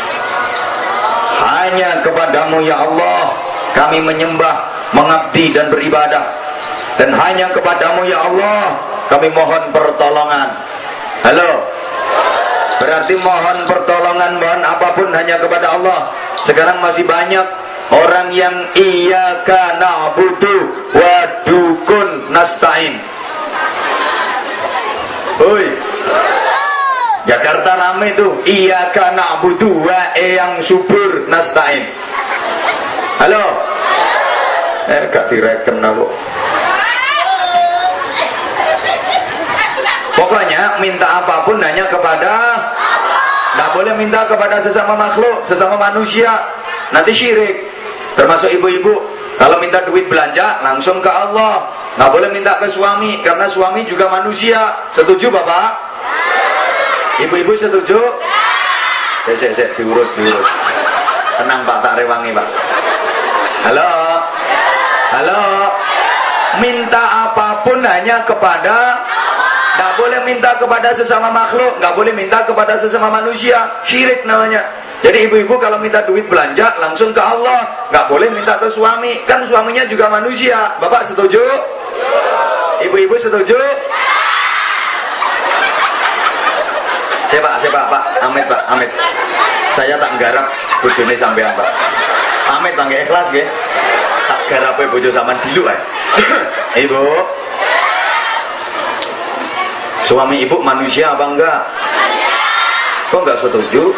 A: Hanya kepadamu ya Allah kami menyembah, mengabdi dan beribadah, dan hanya kepadamu ya Allah kami mohon pertolongan. Halo, Berarti mohon pertolongan, mohon apapun hanya kepada Allah. Sekarang masih banyak orang yang iyyaka na'budu wa dukun nasta'in. Hoi, Jakarta rame tuh, iyyaka na'budu wa yang subur nasta'in. Halo, gak direken aku. Pokoknya minta apapun hanya kepada Allah. Nggak boleh minta kepada sesama makhluk, sesama manusia. Nanti syirik. Termasuk ibu-ibu, kalau minta duit belanja langsung ke Allah. Nggak boleh minta ke suami, karena suami juga manusia. Setuju Bapak? Ibu-ibu setuju? Diurus. Tenang Pak, tak rewangi Pak. Halo. Minta apapun hanya kepada Allah. Nggak boleh minta kepada sesama makhluk, nggak boleh minta kepada sesama manusia. Syirik namanya. Jadi ibu-ibu kalau minta duit belanja langsung ke Allah. Nggak boleh minta ke suami, kan suaminya juga manusia. Bapak setuju? Ibu-ibu setuju? Siapa Pak? Amit. Saya tak garap bojone sampean Pak. Amit Bang, ikhlas nggih. Tak garape bojo sampean dilu ae. Ibu, suami ibu manusia apa enggak? Kok enggak setuju?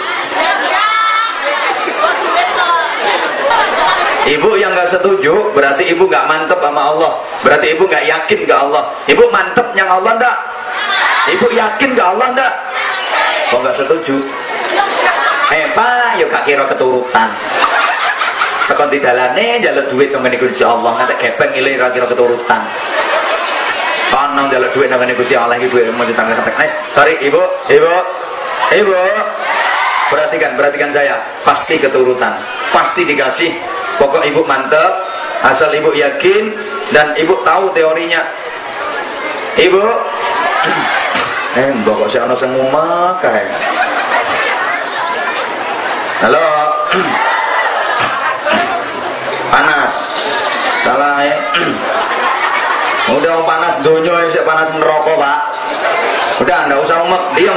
A: Ibu yang enggak setuju berarti ibu enggak mantep sama Allah. Berarti ibu enggak yakin ke Allah. Ibu mantep yang Allah enggak? Ibu yakin ke Allah enggak? Kok enggak setuju? Pak, yuk gak kira keturutan. Tekon di dalane njaluk duit nang ngene Gusti Allah, ngantek gepeng ile ra kira keturutan. Nang njaluk duit nang ngene Gusti Allah iki duit mau ditanggung kepek. Sorry Ibu. Perhatikan saya, pasti keturutan, pasti dikasih. Pokok Ibu mantep, asal Ibu yakin dan Ibu tahu teorinya. Ibu, mbok kok sik ana sing ngomong kae. Halo. Panas. Salah ya. Udah panas donya sik panas neraka, Pak. Udah enggak usah umek, diem.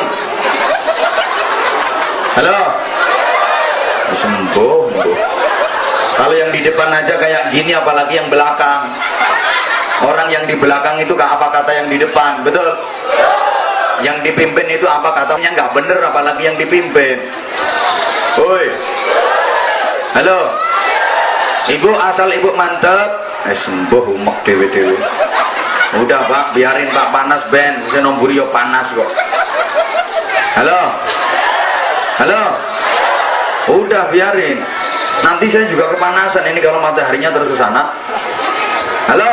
A: Halo. Sembuh. Kalau yang di depan aja kayak gini apalagi yang belakang. Orang yang di belakang itu gak apa kata yang di depan, betul? Yang dipimpin itu apa katanya nggak bener apalagi yang dipimpin. Woi. Halo. Ibu asal ibu mantep, sembuh umek dewe-dewe. Udah Pak, biarin Pak, panas ben, saya nomburi yo panas kok. Halo. Udah biarin. Nanti saya juga kepanasan ini kalau mataharinya terus ke sana. Halo.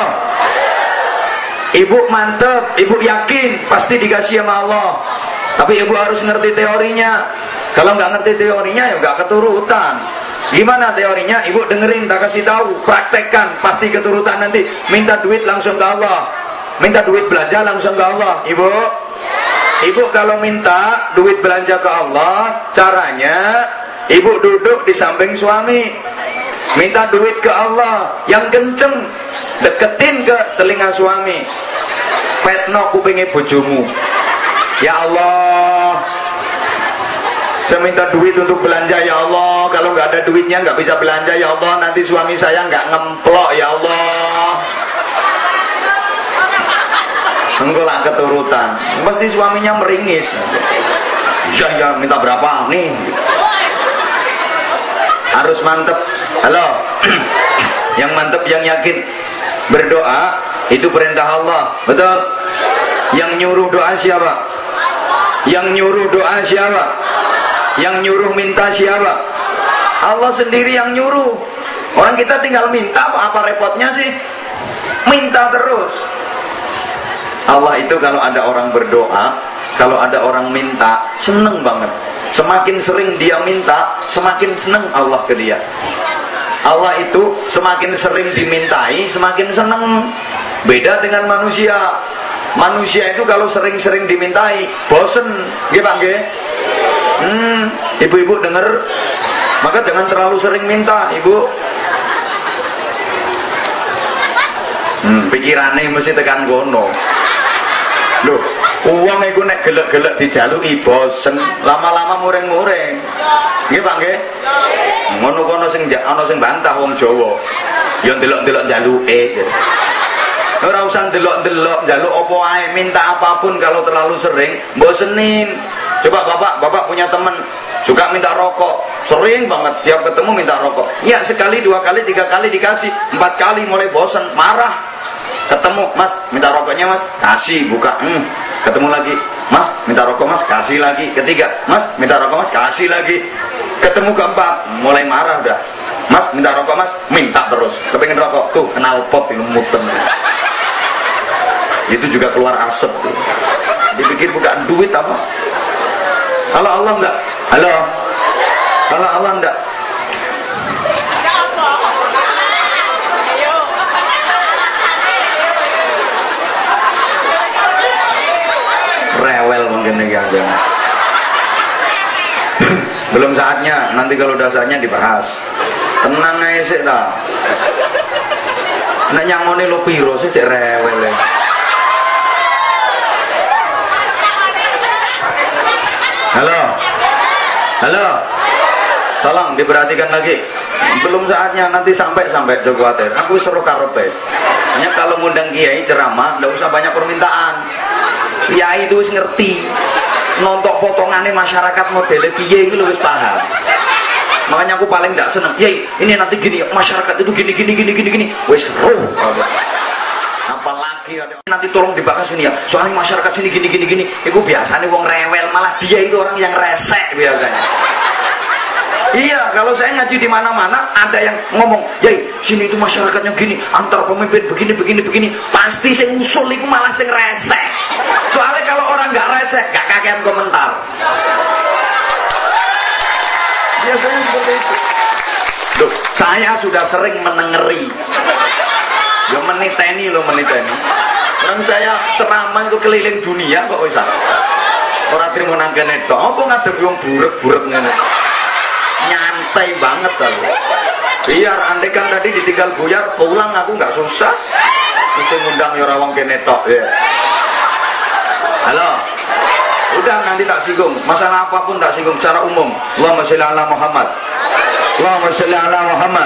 A: Ibu mantep, ibu yakin pasti dikasih sama Allah. Tapi ibu harus ngerti teorinya. Kalau nggak ngerti teorinya ya nggak keturutan. Gimana teorinya? Ibu dengerin, tak kasih tahu, praktekkan, pasti keturutan nanti. Minta duit langsung ke Allah. Minta duit belanja langsung ke Allah. Ibu kalau minta duit belanja ke Allah, caranya ibu duduk di samping suami. Minta duit ke Allah yang kenceng, deketin ke telinga suami. Petno kupinge bojomu. Ya Allah, saya minta duit untuk belanja ya Allah. Kalau nggak ada duitnya nggak bisa belanja ya Allah. Nanti suami saya nggak ngemplok ya Allah. Enggak lah keturutan. Pasti suaminya meringis. Ya minta berapa nih? Harus mantep. Halo. Yang mantep, yang yakin. Berdoa itu perintah Allah, betul? Yang nyuruh doa siapa? Yang nyuruh doa siapa? Yang nyuruh minta siapa? Allah sendiri yang nyuruh. Orang kita tinggal minta, apa repotnya sih? Minta terus. Allah itu kalau ada orang berdoa, kalau ada orang minta, seneng banget. Semakin sering dia minta, semakin seneng Allah ke dia. Allah itu semakin sering dimintai, semakin seneng. Beda dengan manusia. Manusia itu kalau sering-sering dimintai, bosen. Nggih Pak nggih? Ibu-ibu denger, maka jangan terlalu sering minta, Ibu. Pikirannya mesti tekan kono. Loh, Uang iku nek gelek-gelek dijaluki bosen, lama-lama muring-muring. Nggih Pak nggih? Ngono kono sing ana sing bantah wong Jawa. Ya ndelok-ndelok jaluke. Ora usah ndelok-ndelok njaluk apa wae, minta apapun kalau terlalu sering bosenin. Coba Bapak punya teman suka minta rokok, sering banget tiap ketemu minta rokok. Ya sekali, 2 kali, 3 kali dikasih, 4 kali mulai bosen, marah. Ketemu, Mas, minta rokoknya Mas, kasih, buka. Ketemu lagi, Mas, minta rokok Mas, kasih lagi. Ketiga, Mas, minta rokok Mas, kasih lagi. Ketemu keempat, mulai marah udah. Mas, minta rokok Mas, minta terus. Kepengen rokok, tuh kenal pot ini muter. Itu juga keluar asap tuh. Dipikir bukan duit apa? Kalau Allah enggak? Halo? Kalau Allah enggak? Rewel mungkin nih aja. Belum saatnya, nanti kalau udah saatnya dibahas. Tenang aja sih ta. Nek nyangoni lo piro sih cek rewel ya. Halo, tolong diperhatikan lagi. Belum saatnya, nanti sampai Joko khawatir. Aku seru karepe. Hanya kalau ngundang kiai ceramah, nggak usah banyak permintaan. Kiai itu wis ngerti. Nontok potongannya masyarakat modelnya piye itu wis paham. Makanya aku paling nggak seneng. Kiai, ini nanti gini, masyarakat itu gini. Wis seru. Apalagi ada nanti tolong dibahas ini ya. Soalnya masyarakat sini gini. Itu biasanya wong rewel, malah dia itu orang yang resek biasanya. Iya, kalau saya ngaji di mana-mana ada yang ngomong, "Yai, sini itu masyarakatnya gini, antar pemimpin begini." Pasti sing usul itu malah sing resek. Soalnya kalau orang nggak resek, nggak kakean komentar. Biasanya seperti itu. Loh, saya sudah sering menengeri. Ya meniteni. Orang saya ceramah itu keliling dunia kok bisa. Orang terima nangkene tok. Apa ngadep wong burek-burek ngene. Nyantai banget aku. Biar andekan tadi ditinggal buyar, pulang aku nggak susah. Mesti ngundang ya wong kene tok ya. Halo. Udah nanti tak singgung. Masalah apapun tak singgung secara umum. Allahumma sholli ala Muhammad. Allahumma sholli ala Muhammad.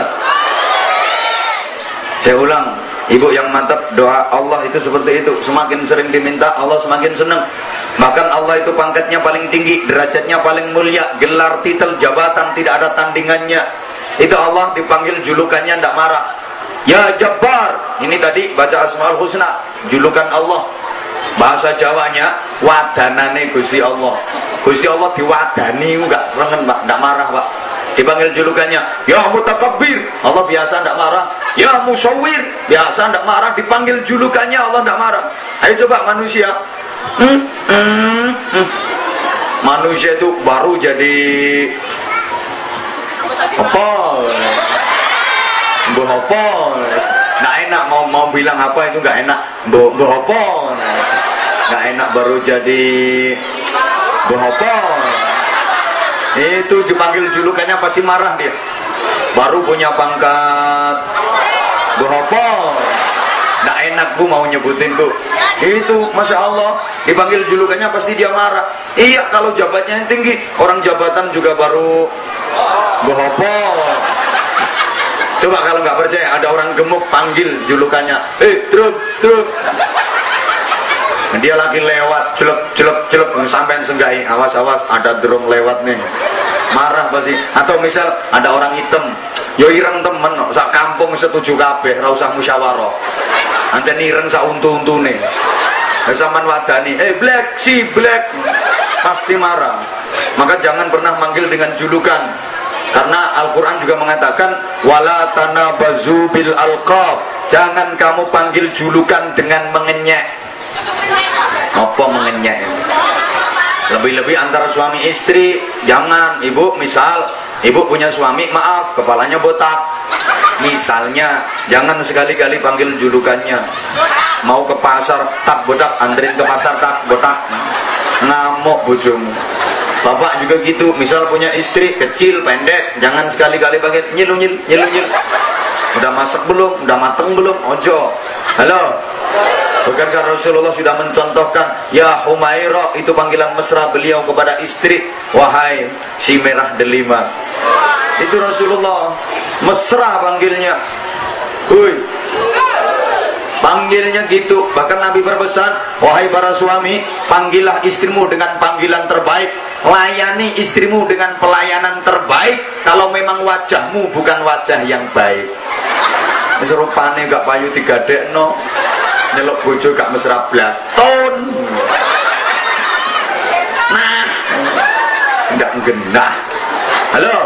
A: Saya ulang, ibu yang mantap, doa Allah itu seperti itu. Semakin sering diminta, Allah semakin senang. Bahkan Allah itu pangkatnya paling tinggi, derajatnya paling mulia, gelar, titel, jabatan tidak ada tandingannya. Itu Allah dipanggil julukannya tidak marah. Ya Jabbar, ini tadi baca Asmaul Husna, julukan Allah. Bahasa Jawanya wadanane Gusti Allah. Gusti Allah diwadani enggak serengen Pak, enggak marah Pak. Dipanggil julukannya ya Mutakabbir, Allah biasa enggak marah. Ya Musawwir, biasa enggak marah. Dipanggil julukannya Allah enggak marah. Ayo coba manusia. Manusia itu baru jadi apa? Mbah apa? Nggak enak mau bilang apa itu nggak enak. Mbah apa? Nggak enak baru jadi mbah apa? Itu dipanggil julukannya pasti marah dia. Baru punya pangkat mbah apa? Nggak enak bu mau nyebutin bu. Itu Masya Allah dipanggil julukannya pasti dia marah. Iya kalau jabatannya tinggi, orang jabatan juga baru mbah apa? Coba kalau nggak percaya, ada orang gemuk panggil julukannya, truk. Dia lagi lewat, celep, sampai senggai, awas, ada drum lewat nih, marah pasti. Atau misal ada orang hitam, yo ireng temen, sak kampung setuju kabeh, ra usah musyawarah, anjen ireng sak untu-untune, zaman wadani, black, pasti marah. Maka jangan pernah manggil dengan julukan. Karena Al-Quran juga mengatakan wala tanabazu bil alqab, jangan kamu panggil julukan dengan mengenyek. Apa mengenyek? Lebih-lebih antara suami istri, jangan. Ibu misal ibu punya suami, maaf kepalanya botak misalnya, jangan sekali-kali panggil julukannya. Mau ke pasar tak botak, anterin ke pasar tak botak, ngamuk bojomu. Bapak juga gitu, misal punya istri kecil, pendek, jangan sekali-kali pakai nyil. Udah masak belum? Udah mateng belum? Ojo. Halo. Bukankah Rasulullah sudah mencontohkan ya Humaira, itu panggilan mesra beliau kepada istri, wahai si merah delima. Itu Rasulullah mesra panggilnya. Hui, panggilnya gitu. Bahkan Nabi berpesan, wahai para suami, panggillah istrimu dengan panggilan terbaik, layani istrimu dengan pelayanan terbaik. Kalau memang wajahmu bukan wajah yang baik, rupane gak payu digadekno, nyelok bojo gak mesra blas ton. Nah, ndak genah. Halo,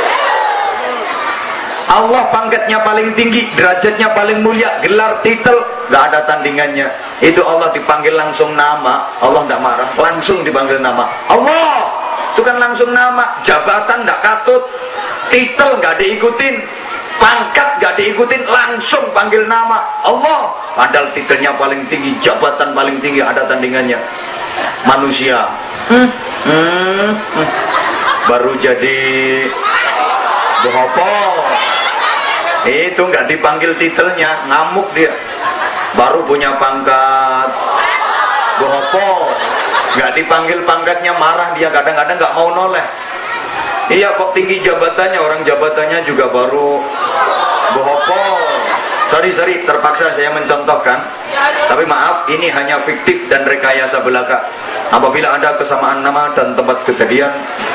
A: Allah pangkatnya paling tinggi, derajatnya paling mulia, gelar titel gak ada tandingannya. Itu Allah dipanggil langsung nama, Allah ndak marah, langsung dipanggil nama. Allah itu kan langsung nama, jabatan ndak katut, titel gak diikutin, pangkat gak diikutin, langsung panggil nama Allah. Padahal titelnya paling tinggi, jabatan paling tinggi, ada tandingannya. Manusia baru jadi bohopo, itu nggak dipanggil titelnya, ngamuk dia. Baru punya pangkat bohopo, nggak dipanggil pangkatnya, marah dia, kadang-kadang nggak mau noleh. Iya kok tinggi jabatannya, orang jabatannya juga baru bohopo. Sorry, terpaksa saya mencontohkan. Tapi maaf, ini hanya fiktif dan rekayasa belaka. Apabila ada kesamaan nama dan tempat kejadian,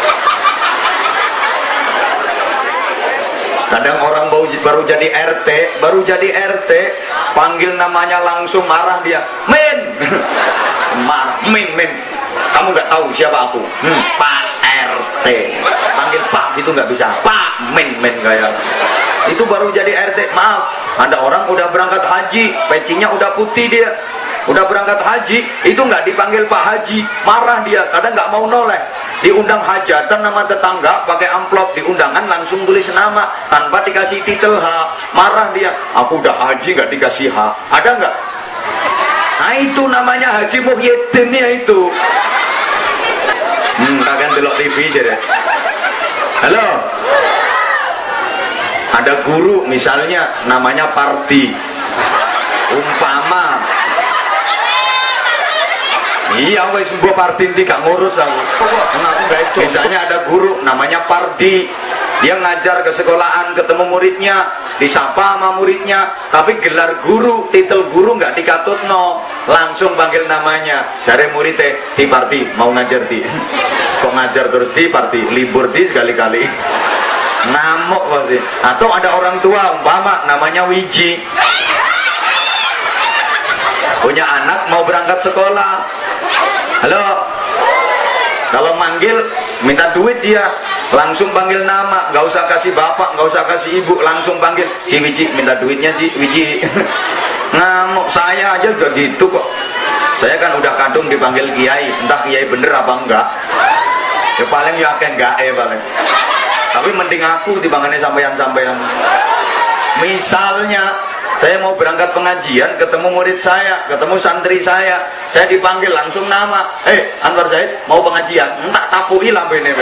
A: kadang orang baru jadi RT, panggil namanya langsung marah dia. Men, marah, men. Kamu nggak tahu siapa aku? Pak RT. Panggil Pak gitu nggak bisa. Pak, men kayak. Itu baru jadi RT. Maaf, ada orang udah berangkat haji, pecinya udah putih dia, udah berangkat haji, itu nggak dipanggil Pak Haji, marah dia, kadang nggak mau noleh. Diundang hajatan nama tetangga, pakai amplop, di undangan langsung tulis nama tanpa dikasih titel H, marah dia. Aku udah haji nggak dikasih H, ada nggak? Nah itu namanya Haji Muhyiddin ya itu. Akan delok TV jadi. Halo. Ada guru misalnya namanya Pardi, umpama. Iya wes mbok Pardi gak ngurus aku. Misalnya ada guru namanya Pardi, dia ngajar ke sekolahan, ketemu muridnya, disapa sama muridnya, tapi gelar guru, titel guru nggak dikatutno, langsung panggil namanya. Dari muridnya, di Pardi mau ngajar di, kok ngajar terus di Pardi, libur di sekali-kali. Ngamuk pasti. Atau ada orang tua umpama namanya Wiji, punya anak mau berangkat sekolah. Halo, kalau manggil minta duit dia langsung panggil nama, nggak usah kasih bapak, nggak usah kasih ibu, langsung panggil si Wiji, minta duitnya si Wiji. Ngamuk. Saya aja juga gitu kok. Saya kan udah kadung dipanggil kiai, entah kiai bener apa enggak, ya paling ya akan gae paling. Tapi mending aku dibangunnya sampean-sampean. Misalnya saya mau berangkat pengajian, ketemu murid saya, ketemu santri saya dipanggil langsung nama. Anwar Zaid mau pengajian, tak tapui lampu ini.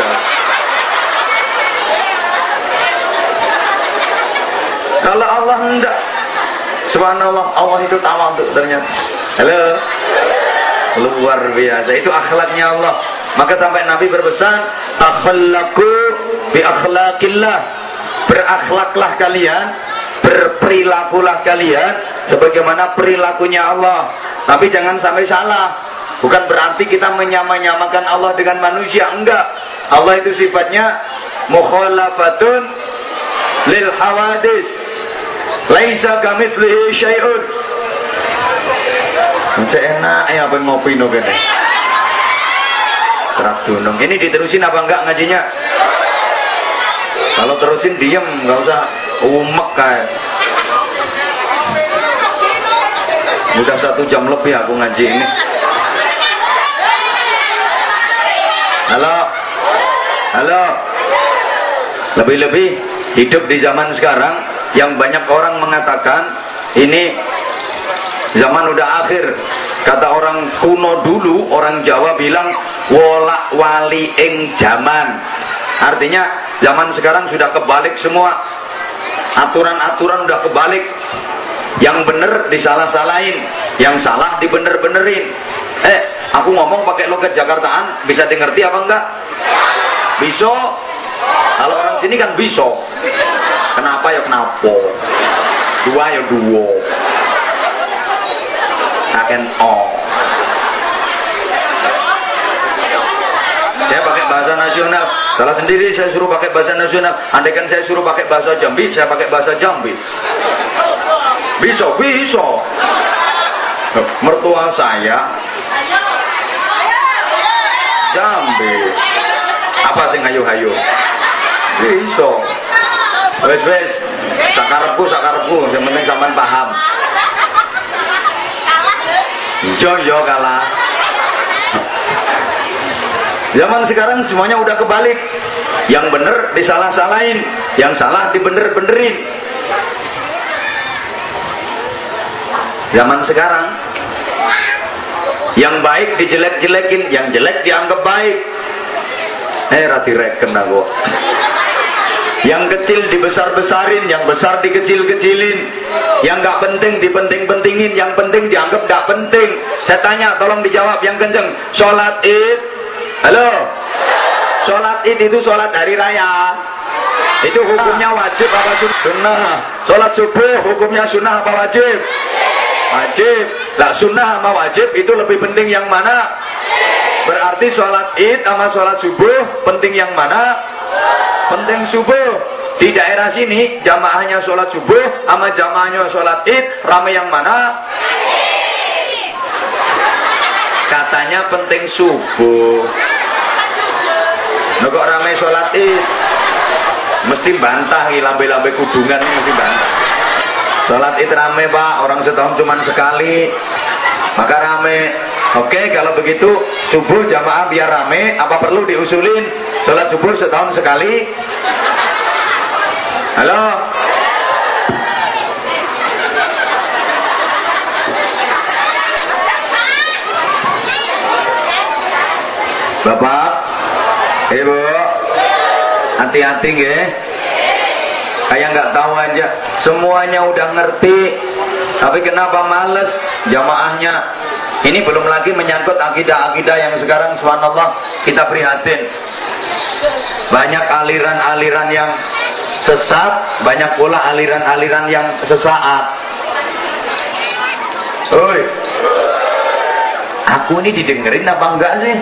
A: Kalau Allah enggak, subhanallah, Allah itu tawadhu ternyata. Halo, luar biasa. Itu akhlaknya Allah. Maka sampai Nabi berpesan, akhlaqu bi akhlaqillah, berakhlaklah kalian, berperilakulah kalian sebagaimana perilakunya Allah. Tapi jangan sampai salah, bukan berarti kita menyamakan Allah dengan manusia, enggak. Allah itu sifatnya mukhalafatun lil hawadis, laisa kamitslihi syai'un. Enak ya apa ngopi no gede. Serak dunung. Ini diterusin apa enggak ngajinya? Kalau terusin diem, nggak usah umek kayak. Udah 1 jam lebih aku ngaji ini. Halo. Lebih-lebih hidup di zaman sekarang yang banyak orang mengatakan ini zaman udah akhir. Kata orang kuno dulu, orang Jawa bilang wolak wali ing zaman. Artinya zaman sekarang sudah kebalik semua. Aturan-aturan udah kebalik. Yang bener disalah-salahin, yang salah dibener-benerin. Aku ngomong pakai logat Jakartaan, bisa dimengerti apa enggak? Bisa. Kalau orang sini kan bisa. Kenapa ya kenapa? Dua ya dua. Akan Saya pakai bahasa nasional. Salah sendiri saya suruh pakai bahasa nasional. Andaikan saya suruh pakai bahasa Jambi, saya pakai bahasa Jambi. Bisa. Mertua saya Jambi. Apa sing hayu-hayu? Bisa. Wes. Sakarepku, yang penting sampean paham. Yo kalah. Zaman sekarang semuanya udah kebalik. Yang bener disalah-salahin, yang salah dibener-benerin. Zaman sekarang yang baik dijelek-jelekin, yang jelek dianggap baik. Rati reken aku. Yang kecil dibesar-besarin, yang besar dikecil-kecilin. Yang gak penting dipenting-pentingin, yang penting dianggap gak penting. Saya tanya, tolong dijawab yang kenceng. Sholat Id, halo? Sholat Id itu sholat hari raya. Itu hukumnya wajib apa sunnah? Sholat subuh hukumnya sunnah apa wajib? Wajib. Lah sunnah sama wajib itu lebih penting yang mana? Berarti sholat Id sama sholat subuh penting yang mana? Penting subuh. Di daerah sini jamaahnya sholat subuh sama jamaahnya sholat Id, rame yang mana? Katanya penting subuh. Kok rame sholat Id? Mesti bantah, lambe-lambe kudungan mesti bantah. Sholat Id rame pak, orang setahun cuma sekali, maka rame. Oke, kalau begitu subuh jamaah biar rame, apa perlu diusulin sholat subuh setahun sekali? Halo? Bapak, Ibu, hati-hati nggih. Kayak nggak tahu aja, semuanya udah ngerti, tapi kenapa males jamaahnya? Ini belum lagi menyangkut akidah-akidah yang sekarang subhanallah kita prihatin. Banyak aliran-aliran yang sesat, banyak pula aliran-aliran yang sesaat. Oi, aku ini didengerin apa enggak sih?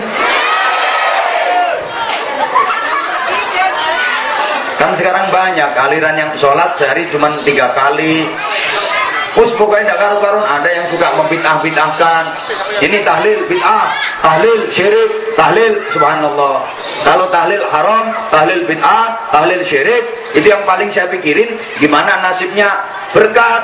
A: Kan sekarang banyak aliran yang sholat sehari cuma 3 kali. Terus pokoknya tidak karu-karun. Ada yang suka membid'ah-bid'ahkan. Ini tahlil bid'ah, tahlil syirik, tahlil subhanallah. Kalau tahlil haram, tahlil bid'ah, tahlil syirik, itu yang paling saya pikirin gimana nasibnya berkat.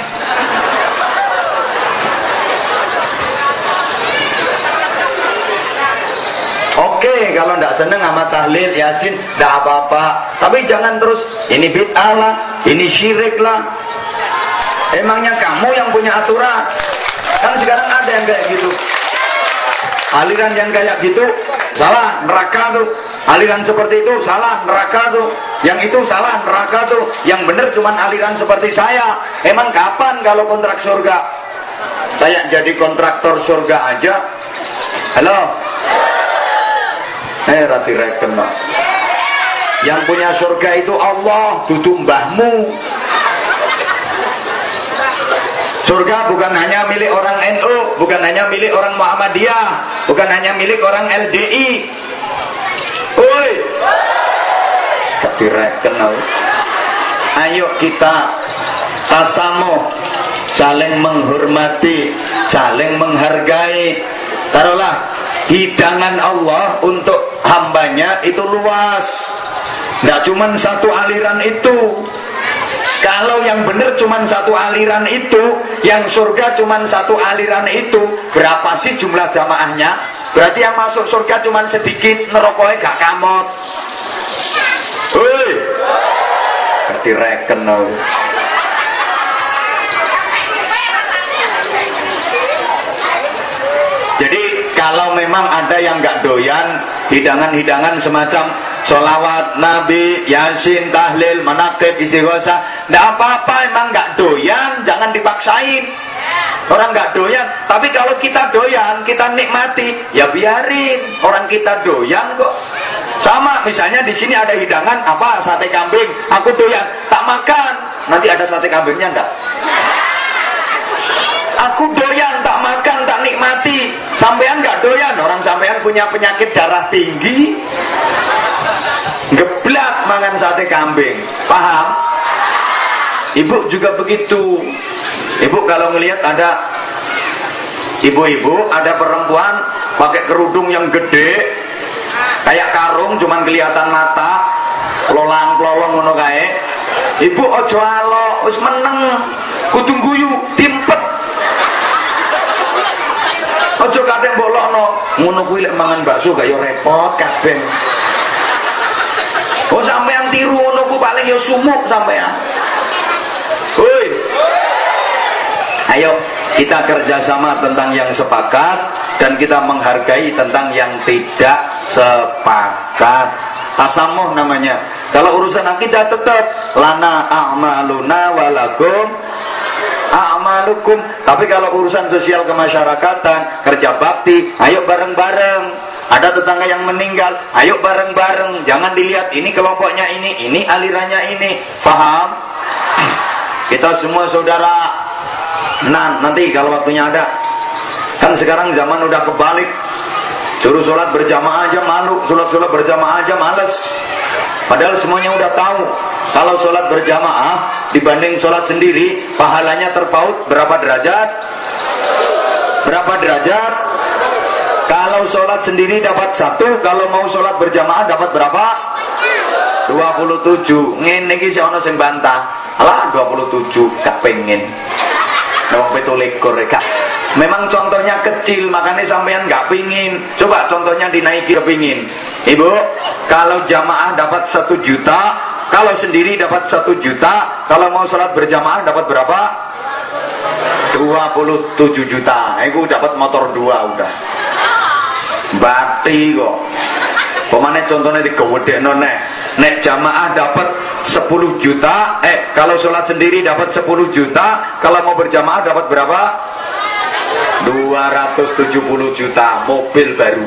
A: Oke, kalau tidak seneng sama tahlil yasin tidak apa-apa, tapi jangan terus ini bid'ah lah, ini syirik lah. Emangnya kamu yang punya aturan? Kan sekarang ada yang kayak gitu, aliran yang kayak gitu salah, neraka tuh. Aliran seperti itu salah, neraka tuh. Yang itu salah, neraka tuh. Yang benar cuman aliran seperti saya. Emang kapan kalau kontrak surga? Saya jadi kontraktor surga aja. Halo? Rati reken. Yang punya surga itu Allah, dudu mbahmu. Surga bukan hanya milik orang NU, bukan hanya milik orang Muhammadiyah, bukan hanya milik orang LDI. Oi, rati reken. Ayo kita tasamuh, saling menghormati, saling menghargai. Taruhlah hidangan Allah untuk hambanya itu luas, tidak cuma satu aliran itu. Kalau yang benar cuma satu aliran itu, yang surga cuma satu aliran itu, berapa sih jumlah jamaahnya? Berarti yang masuk surga cuma sedikit, nerokoknya gak kamot. Hei, berarti reken. Jadi kalau memang ada yang gak doyan hidangan-hidangan semacam Sholawat Nabi, Yasin, tahlil, manaqib, istighosah, nggak apa-apa. Emang nggak doyan, jangan dipaksain. Orang nggak doyan, tapi kalau kita doyan, kita nikmati, ya biarin. Orang kita doyan kok. Sama misalnya di sini ada hidangan apa, sate kambing, aku doyan, tak makan. Nanti ada sate kambingnya enggak? Aku doyan, tak makan, tak nikmati. Sampean nggak doyan, orang sampean punya penyakit darah tinggi, geblak mangan sate kambing. Paham? Ibu juga begitu. Ibu kalau ngelihat ada ibu-ibu, ada perempuan pakai kerudung yang gede kayak karung, cuman kelihatan mata, plolang-plolong ngono kae. Ibu ojo alok, wis meneng, kudu guyu, timpet. Ojo kadek bolokno, ngono kuwi lek mangan bakso gak yo repot kabeh. Oh sampean tiru ngono ku paling yo sumuk sampean. Hoi. Ayo kita kerjasama tentang yang sepakat dan kita menghargai tentang yang tidak sepakat. Tasamuh namanya. Kalau urusan akidah tetap lana a'maluna walakum a'malukum. Tapi kalau urusan sosial kemasyarakatan, kerja bakti, ayo bareng-bareng. Ada tetangga yang meninggal, ayo bareng-bareng. Jangan dilihat ini kelompoknya ini alirannya ini. Paham? Kita semua saudara. Nah, nanti kalau waktunya ada. Kan sekarang zaman udah kebalik. Suruh sholat berjamaah aja malu, sholat berjamaah aja males. Padahal semuanya udah tahu. Kalau sholat berjamaah dibanding sholat sendiri, pahalanya terpaut berapa derajat? Berapa derajat? Kalau sholat sendiri dapat 1, kalau mau sholat berjamaah dapat berapa? 27. Ngene iki sik ana sing bantah. Alah 27 gak pengen. Wong 17 rek. Memang contohnya kecil, makanya sampean nggak pingin. Coba contohnya dinaiki kepingin. Ibu, kalau jamaah dapat 1 juta, kalau sendiri dapat 1 juta, kalau mau sholat berjamaah dapat berapa? 27 juta. Ibu dapat motor 2 udah. Bati kok. Pemane contohnya digawedekno nek. Nek jamaah dapat 10 juta, kalau sholat sendiri dapat 10 juta, kalau mau berjamaah dapat berapa? 270 juta, mobil baru.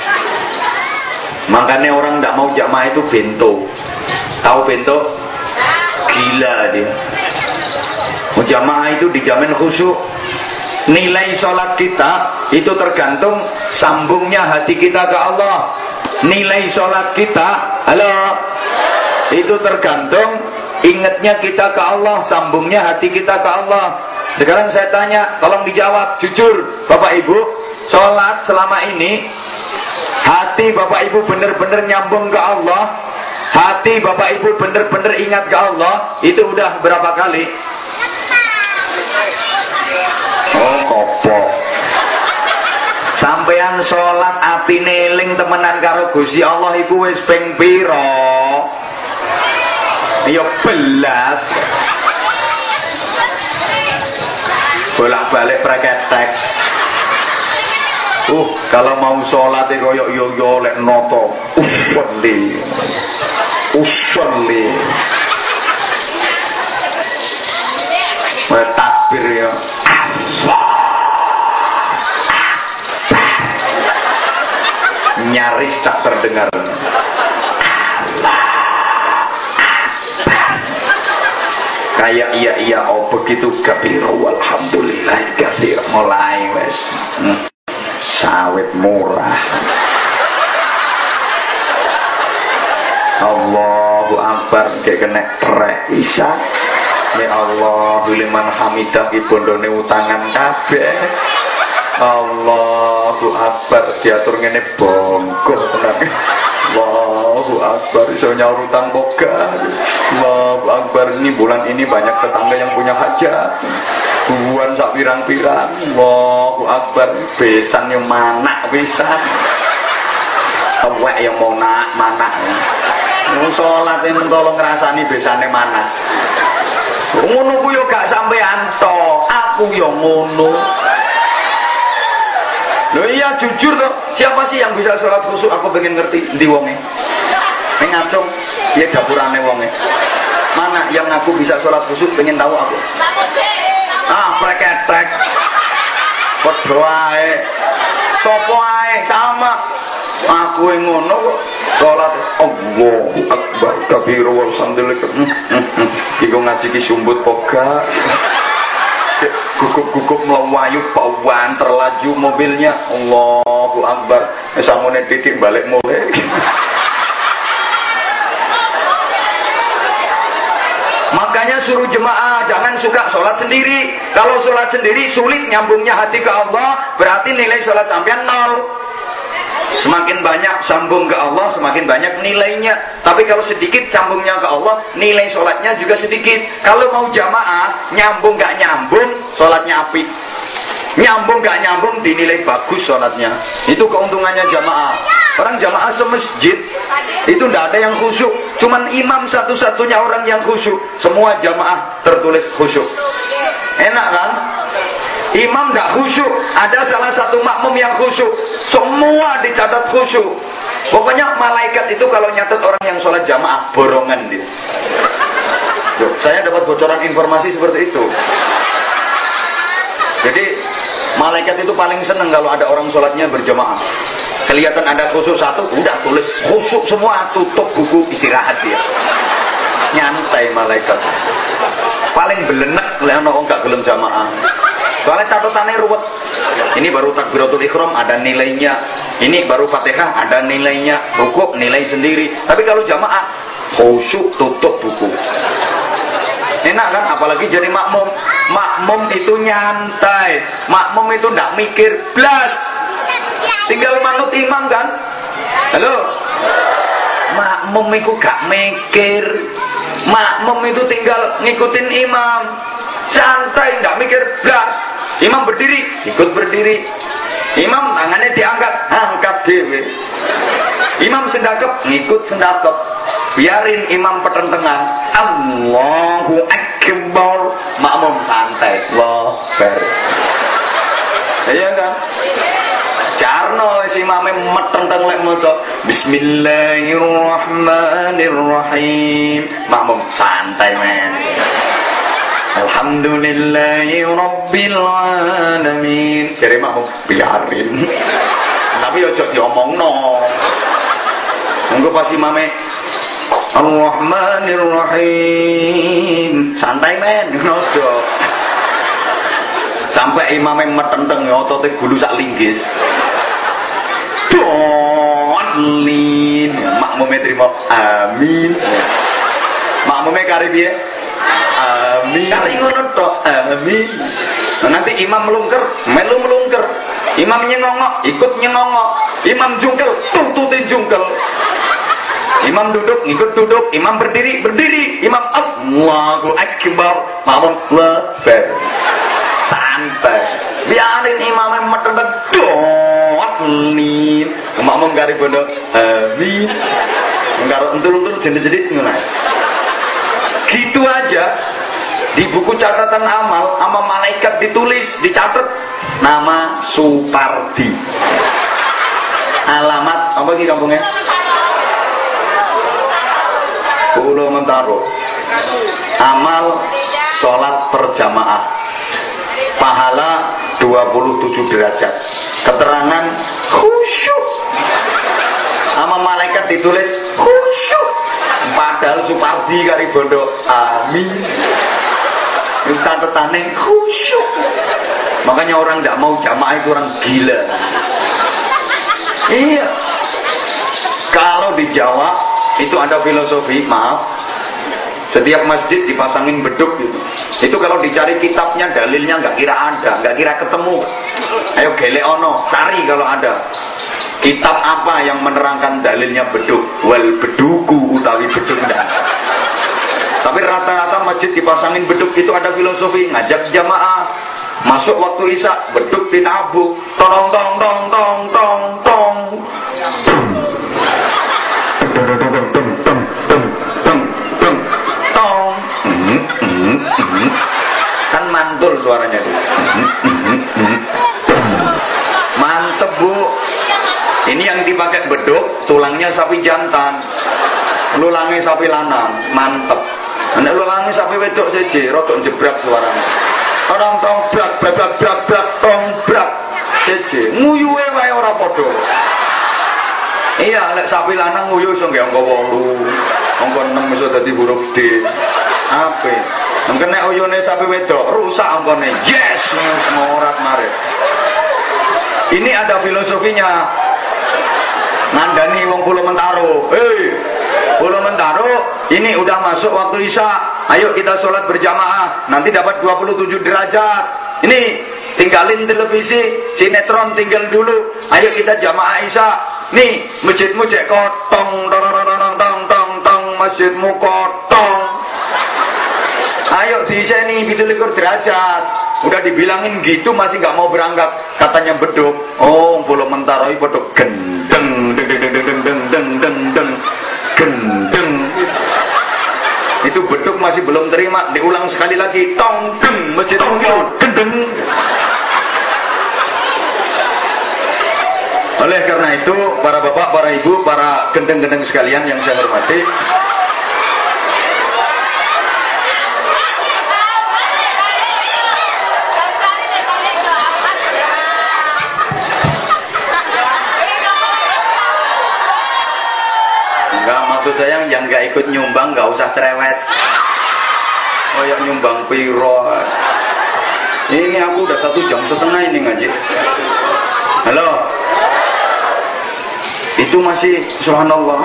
A: Makanya orang tidak mau jamaah itu bento. Tahu bento? Gila dia. Jamaah itu dijamin khusyuk. Nilai sholat kita itu tergantung sambungnya hati kita ke Allah. Nilai sholat kita, halo, itu tergantung ingatnya kita ke Allah, sambungnya hati kita ke Allah. Sekarang saya tanya, tolong dijawab jujur, Bapak Ibu, sholat selama ini hati Bapak Ibu benar-benar nyambung ke Allah, hati Bapak Ibu benar-benar ingat ke Allah, itu udah berapa kali? Oh kopok. Sampean sholat atine eling temenan karo Gusti Allah iku wis ping pira? Ya belas. Bolak-balik praketek. Kalau mau sholat e koyo yo lek noto. Usolli. Takbir ya. Nyaris tak terdengar. Kayak iya oh begitu kabir walhamdulillah katsir mulai wes sawit murah. Allahu akbar kayak kena trek isa. Ya Allah liman hamidah ibondone utangan kabeh. Allahu akbar diatur ngene bongkok tenan. Allahu akbar iso nyaur utang boga. Allahu akbar ini bulan ini banyak tetangga yang punya hajat. Buan sak pirang-pirang. Allahu akbar besan yang mana besan. Awak yang mau mana. Mau salat yang tolong ngrasani besane mana. Ngono ku yo gak sampean tok, aku yo ngono. Loh iya jujur kok, siapa sih yang bisa sholat khusyuk? Aku pengen ngerti di wonge. Ning ngacung piye dapurane wonge. Mana yang ngaku bisa sholat khusyuk, pengen tahu aku. Preketek. Padha ae. Sopo ae sama. Aku yang ngono kok sholat Allahu Akbar kabiru walhamdulillah. Iku ngaji ki sumbut poga. Gugup-gugup melayu pawan terlaju mobilnya. Allahu Akbar. Samune titik balik mulai. Makanya suruh jemaah jangan suka sholat sendiri. Kalau sholat sendiri sulit nyambungnya hati ke Allah, berarti nilai sholat sampean 0. Semakin banyak sambung ke Allah, semakin banyak nilainya. Tapi kalau sedikit sambungnya ke Allah, nilai sholatnya juga sedikit. Kalau mau jamaah, nyambung gak nyambung, sholatnya api. Nyambung gak nyambung, dinilai bagus sholatnya. Itu keuntungannya jamaah. Orang jamaah semasjid itu tidak ada yang khusyuk. Cuman imam satu-satunya orang yang khusyuk. Semua jamaah tertulis khusyuk. Enak kan? Imam tidak khusyuk. Ada salah satu makmum yang khusyuk. Semua dicatat khusyuk. Pokoknya malaikat itu kalau nyatet orang yang sholat jamaah, borongan dia. Saya dapat bocoran informasi seperti itu. Jadi malaikat itu paling senang kalau ada orang sholatnya berjamaah. Kelihatan ada khusyuk satu, udah tulis khusyuk semua, tutup buku, istirahat dia. Nyantai malaikat. Paling belenek leno orang gak gelem jamaah. Soalnya catatannya ruwet. Ini baru takbiratul ihram ada nilainya. Ini baru Fatihah ada nilainya. Rukuk nilai sendiri. Tapi kalau jamaah khusyuk tutup buku. Enak kan? Apalagi jadi makmum. Makmum itu nyantai. Makmum itu ndak mikir blas. Tinggal manut imam kan? Halo? Makmum itu gak mikir. Makmum itu tinggal ngikutin imam. Santai, ndak mikir blas. Imam berdiri, ikut berdiri. Imam tangannya diangkat, angkat dewe. Imam sendakep, ngikut sendakep. Biarin imam pertentangan. Allahu Akbar. Makmum santai. Allahu Akbar. Iya kan? Jarno si imame metenteng lek maca Bismillahirrahmanirrahim. Makmum santai men. Alhamdulillahi Rabbil Alamin. Jare makmum biarin. Tapi ojo diomongno. Monggo pas imame Ar-Rahmanir-Rahim. Santai men, ojo. Sampai imame metenteng ya otote gulu sak linggis. Dolin. Makmume trimo amin. Makmume kari piye? Amin. Kari ngono tok. Amin. Nanti imam melungker, melu melungker. Imam nyengongok, ikut nyengongok. Imam jungkel, tututin jungkel. Imam duduk, ikut duduk. Imam berdiri, berdiri. Imam Allahu Akbar. Makmum lebar. Santai. Biarin imamnya metenteng dolin. Makmum kari bondo amin. Karo entul-entul jenis-jenis ngono. Gitu aja. Di buku catatan amal sama malaikat ditulis, dicatat nama Supardi. Alamat apa ki kampungnya? Pulau Mentaro. Amal sholat berjamaah. Pahala 27 derajat. Keterangan khusyuk. Sama malaikat ditulis khusyuk. Padahal Supardi kari bondo amin. Catatannya khusyuk. Makanya orang tidak mau jamaah itu orang gila. Iya. Kalau di Jawa itu ada filosofi, maaf. Setiap masjid dipasangin beduk gitu. Itu kalau dicari kitabnya, dalilnya nggak kira ada, nggak kira ketemu. Ayo gele ono, cari kalau ada. Kitab apa yang menerangkan dalilnya beduk? Wal beduku utawi beduk ndak. Tapi rata-rata masjid dipasangin beduk itu ada filosofi, ngajak jamaah. Masuk waktu isya, beduk ditabuk. Tong tong tong tong tong tong. Kan mantul suaranya tuh. Mantep bu. Ini yang dipakai beduk tulangnya sapi jantan. lulange sapi lanang mantep. Nek lulange sapi wedok siji rodok jebrak suarane. Orang tong brak brak brak brak brak tong brak siji nguyuhe wae ora padha. Iya, lek sapi lanang nguyu iso nggih angka 8, angka 6 iso dadi huruf D. Ape? Mungkin nek uyune sapi wedok rusak angkane. Yes, morat marit. Ini ada filosofinya. Ngandani wong Pulau Mentaro. Hei, Pulau Mentaro, ini udah masuk waktu Isya. Ayo kita sholat berjamaah. Nanti dapat 27 derajat. Ini tinggalin televisi, sinetron tinggal dulu. Ayo kita jamaah Isya. Nih, masjidmu cek kotong, tong tong tong tong tong, masjidmu kotong. Ayo diiseni 27 derajat. Udah dibilangin gitu masih nggak mau berangkat. Katanya beduk. Oh, Pulau Mentaro itu beduk gendeng, deng deng deng deng deng deng deng gendeng. Itu beduk masih belum terima. Diulang sekali lagi. Tong deng, masjid gendeng. Oleh karena itu, para bapak, para ibu, para gendeng-gendeng sekalian yang saya hormati, enggak, maksud saya yang enggak ikut nyumbang enggak usah cerewet. Oh ya nyumbang piro. Ini aku udah 1,5 jam ini ngaji. Halo. Itu masih subhanallah.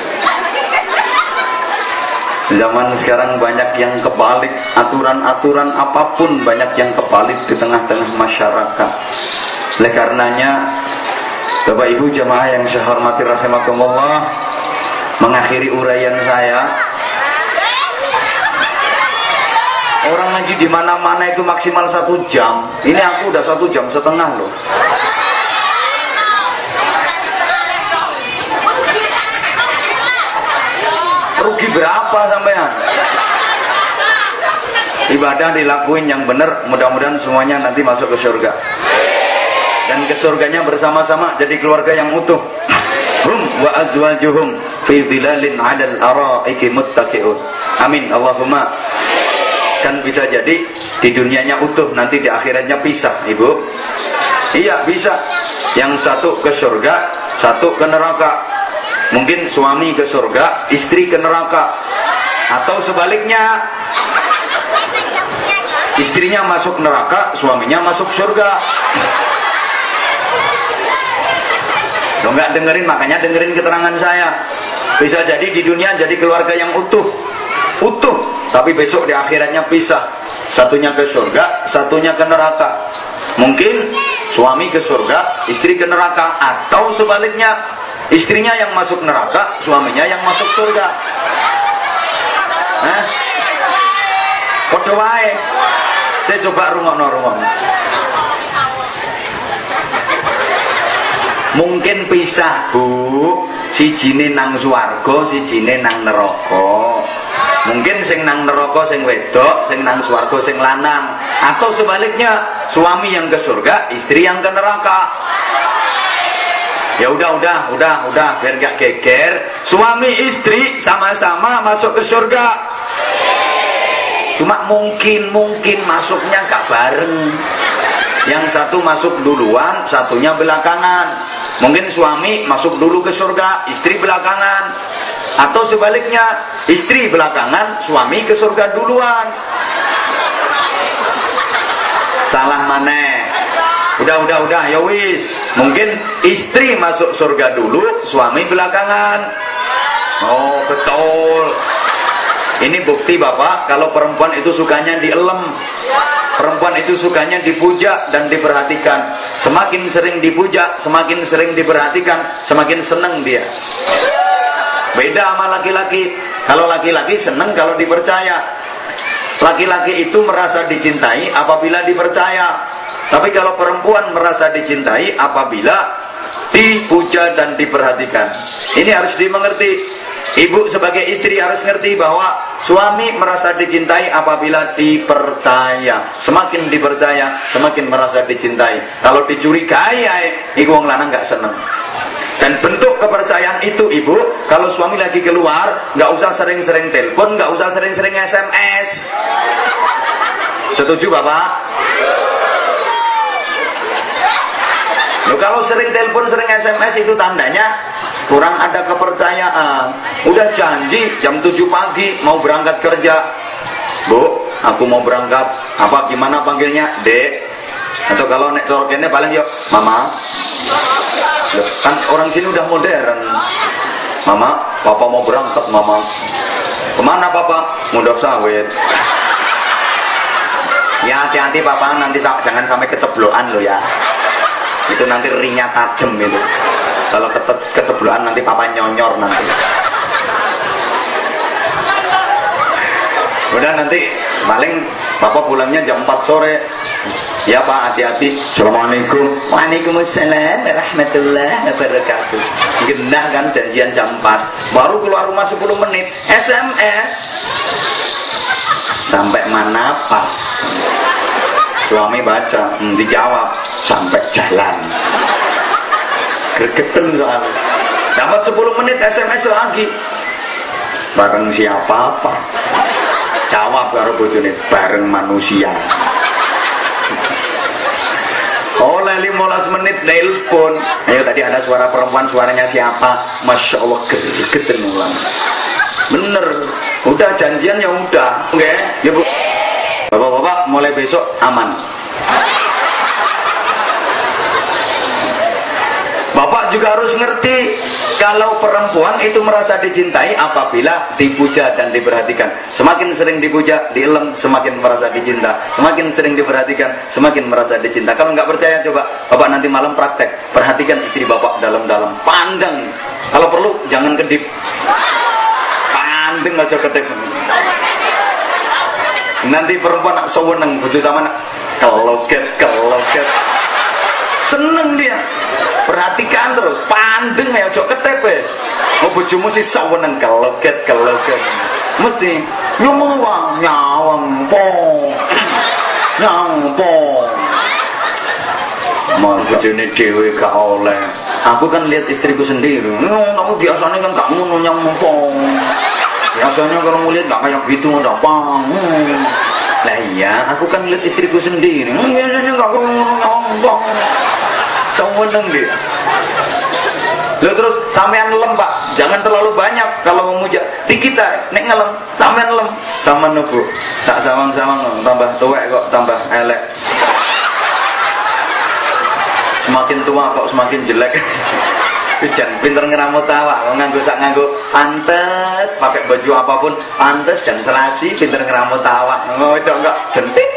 A: Zaman sekarang banyak yang kebalik, aturan-aturan apapun banyak yang kebalik di tengah-tengah masyarakat. Oleh karenanya, Bapak Ibu jamaah yang saya hormati rahimakumullah, mengakhiri uraian saya. Orang ngaji di mana-mana itu maksimal 1 jam. Ini aku udah 1,5 jam loh. Rugi berapa sampean? Ibadah dilakuin yang benar, mudah-mudahan semuanya nanti masuk ke surga. Dan ke surganya bersama-sama jadi keluarga yang utuh. Hum wa azwajuhum fi dhilalin 'alal ara'iki muttaqi'un. Amin Allahumma. Kan bisa jadi di dunianya utuh, nanti di akhiratnya pisah, Ibu. Iya, bisa. Yang satu ke surga, satu ke neraka. Mungkin suami ke surga, istri ke neraka. Atau sebaliknya, istrinya masuk neraka, suaminya masuk surga. Lo nggak dengerin, makanya dengerin keterangan saya. Bisa jadi di dunia jadi keluarga yang utuh, tapi besok di akhiratnya pisah. Satunya ke surga, satunya ke neraka. Mungkin suami ke surga, istri ke neraka. Atau sebaliknya, istrinya yang masuk neraka, suaminya yang masuk surga. Padha wae. Saya coba rungokno. Mungkin pisah, Bu. Sijine nang swarga, sijine nang neraka. Mungkin sing nang neraka sing wedok, sing nang swarga sing lanang. Atau sebaliknya, suami yang ke surga, istri yang ke neraka. Ya udah, biar gak geger. Suami istri sama-sama masuk ke surga. Cuma mungkin masuknya gak bareng. Yang satu masuk duluan, satunya belakangan. Mungkin suami masuk dulu ke surga, istri belakangan. Atau sebaliknya, istri belakangan, suami ke surga duluan. Salah maneh. Udah, ya wis. Mungkin istri masuk surga dulu, suami belakangan. Oh, betul. Ini bukti Bapak, kalau perempuan itu sukanya dielem. Perempuan itu sukanya dipuja dan diperhatikan. Semakin sering dipuja, semakin sering diperhatikan, semakin senang dia. Beda sama laki-laki. Kalau laki-laki senang kalau dipercaya. Laki-laki itu merasa dicintai apabila dipercaya. Tapi kalau perempuan merasa dicintai apabila dipuja dan diperhatikan. Ini harus dimengerti. Ibu sebagai istri harus ngerti bahwa suami merasa dicintai apabila dipercaya. Semakin dipercaya, semakin merasa dicintai. Kalau dicurigai, iku wong lanang gak seneng. Dan bentuk kepercayaan kepercayaan itu ibu, kalau suami lagi keluar, nggak usah sering-sering telepon, nggak usah sering-sering SMS. Setuju bapak? Loh, kalau sering telepon, sering SMS itu tandanya kurang ada kepercayaan. Udah janji jam 7 pagi mau berangkat kerja. Bu, aku mau berangkat. Apa gimana panggilnya? Dek. Atau kalau nek corokennya paling yuk, Mama. Loh, kan orang sini udah modern. Mama, Papa mau berangkat, Mama. Kemana Papa? Mundur sawit. Ya hati-hati Papa, nanti jangan sampai keceblokan lo ya. Itu nanti ringnya tajam itu. Kalau keceblokan nanti Papa nyonyor nanti. Udah nanti paling Bapak pulangnya jam 4 sore. Ya Pak, hati-hati. Assalamualaikum. Waalaikumsalam warahmatullahi wabarakatuh. Genah kan janjian jam 4. Baru keluar rumah 10 menit SMS. Sampai mana Pak? Suami baca, dijawab sampai jalan. Gregetan soalnya. Dapat 10 menit SMS lagi. Bareng siapa Pak? Jawab karo bojone, bareng manusia. Oleh 15 menit nelpon. Ayo tadi ada suara perempuan, suaranya siapa? Masya Allah, gregetan ulang. Bener, udah janjian ya udah. Oke, ya Bu. Bapak-bapak mulai besok aman. Bapak juga harus ngerti kalau perempuan itu merasa dicintai apabila dipuja dan diperhatikan. Semakin sering dipuja, dielem, semakin merasa dicinta. Semakin sering diperhatikan, semakin merasa dicinta. Kalau nggak percaya coba Bapak nanti malam praktek. Perhatikan istri Bapak dalam-dalam, pandang. Kalau perlu jangan kedip. Pandang aja kedip. Nanti perempuan nak seweneng bojo sama nak keloget. Seneng dia. Perhatikan terus, pandeng ya ojo ketep wis. Oh bojomu sih seweneng keloget. Mesti nyomong wong nyawang po. Mas bojone dhewe gak oleh. Aku kan lihat istriku sendiri. Kamu biasanya kan gak ngono nyamong po. Biasanya kalau ngeliat gak kayak gitu ada apa? Lah iya, aku kan lihat istriku sendiri. Biasanya gak kayak ngomong. Seweneng dia. Lalu terus sampean lem Pak, jangan terlalu banyak kalau memuja. Di kita nek ngelem, sampean lem sama nubu. Tak sawang-sawang tambah tuwek kok tambah elek. Semakin tua kok semakin jelek. Jangan pinter ngeramut awak, nganggo pantes, pakai baju apapun pantes, jangan selasi, pinter ngeramut awak. Oh itu enggak jentik.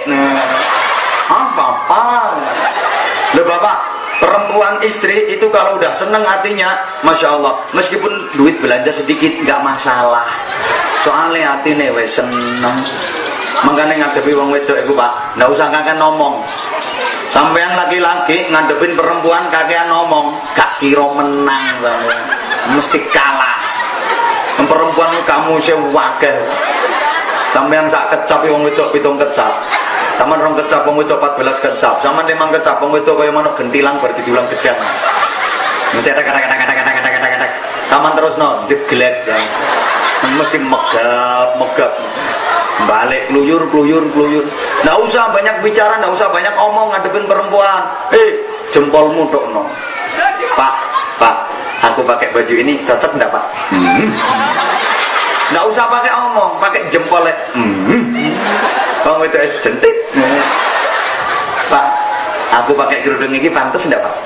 A: Apa? Loh Bapak, perempuan istri itu kalau udah seneng hatinya, Masya Allah, meskipun duit belanja sedikit nggak masalah. Soalnya hatinya wes seneng. Makanya ngadepi wong wedok itu Pak, nggak usah kakek ngomong. Sampean laki-laki ngadepin perempuan kakean ngomong, gak kira menang sampean. Mesti kalah. Perempuan kamu sewakeh. Sampean sak kecap wong wedok 7 kecap. Sampean 2 kecap wong wedok 14 kecap. Sampean 5 kecap wong wedok kaya manuk gentilang bar didulang gedang. Mesti ada kata-kata. Sampean terusno jeglek. Mesti megap. Balik kluyur. Nggak usah banyak bicara, nggak usah banyak omong ngadepin perempuan. Jempolmu dokno. Pak, aku pakai baju ini cocok enggak Pak? Nggak usah pakai omong, pakai jempolnya. Kamu itu es jentik. Pak, aku pakai kerudung ini pantas enggak Pak?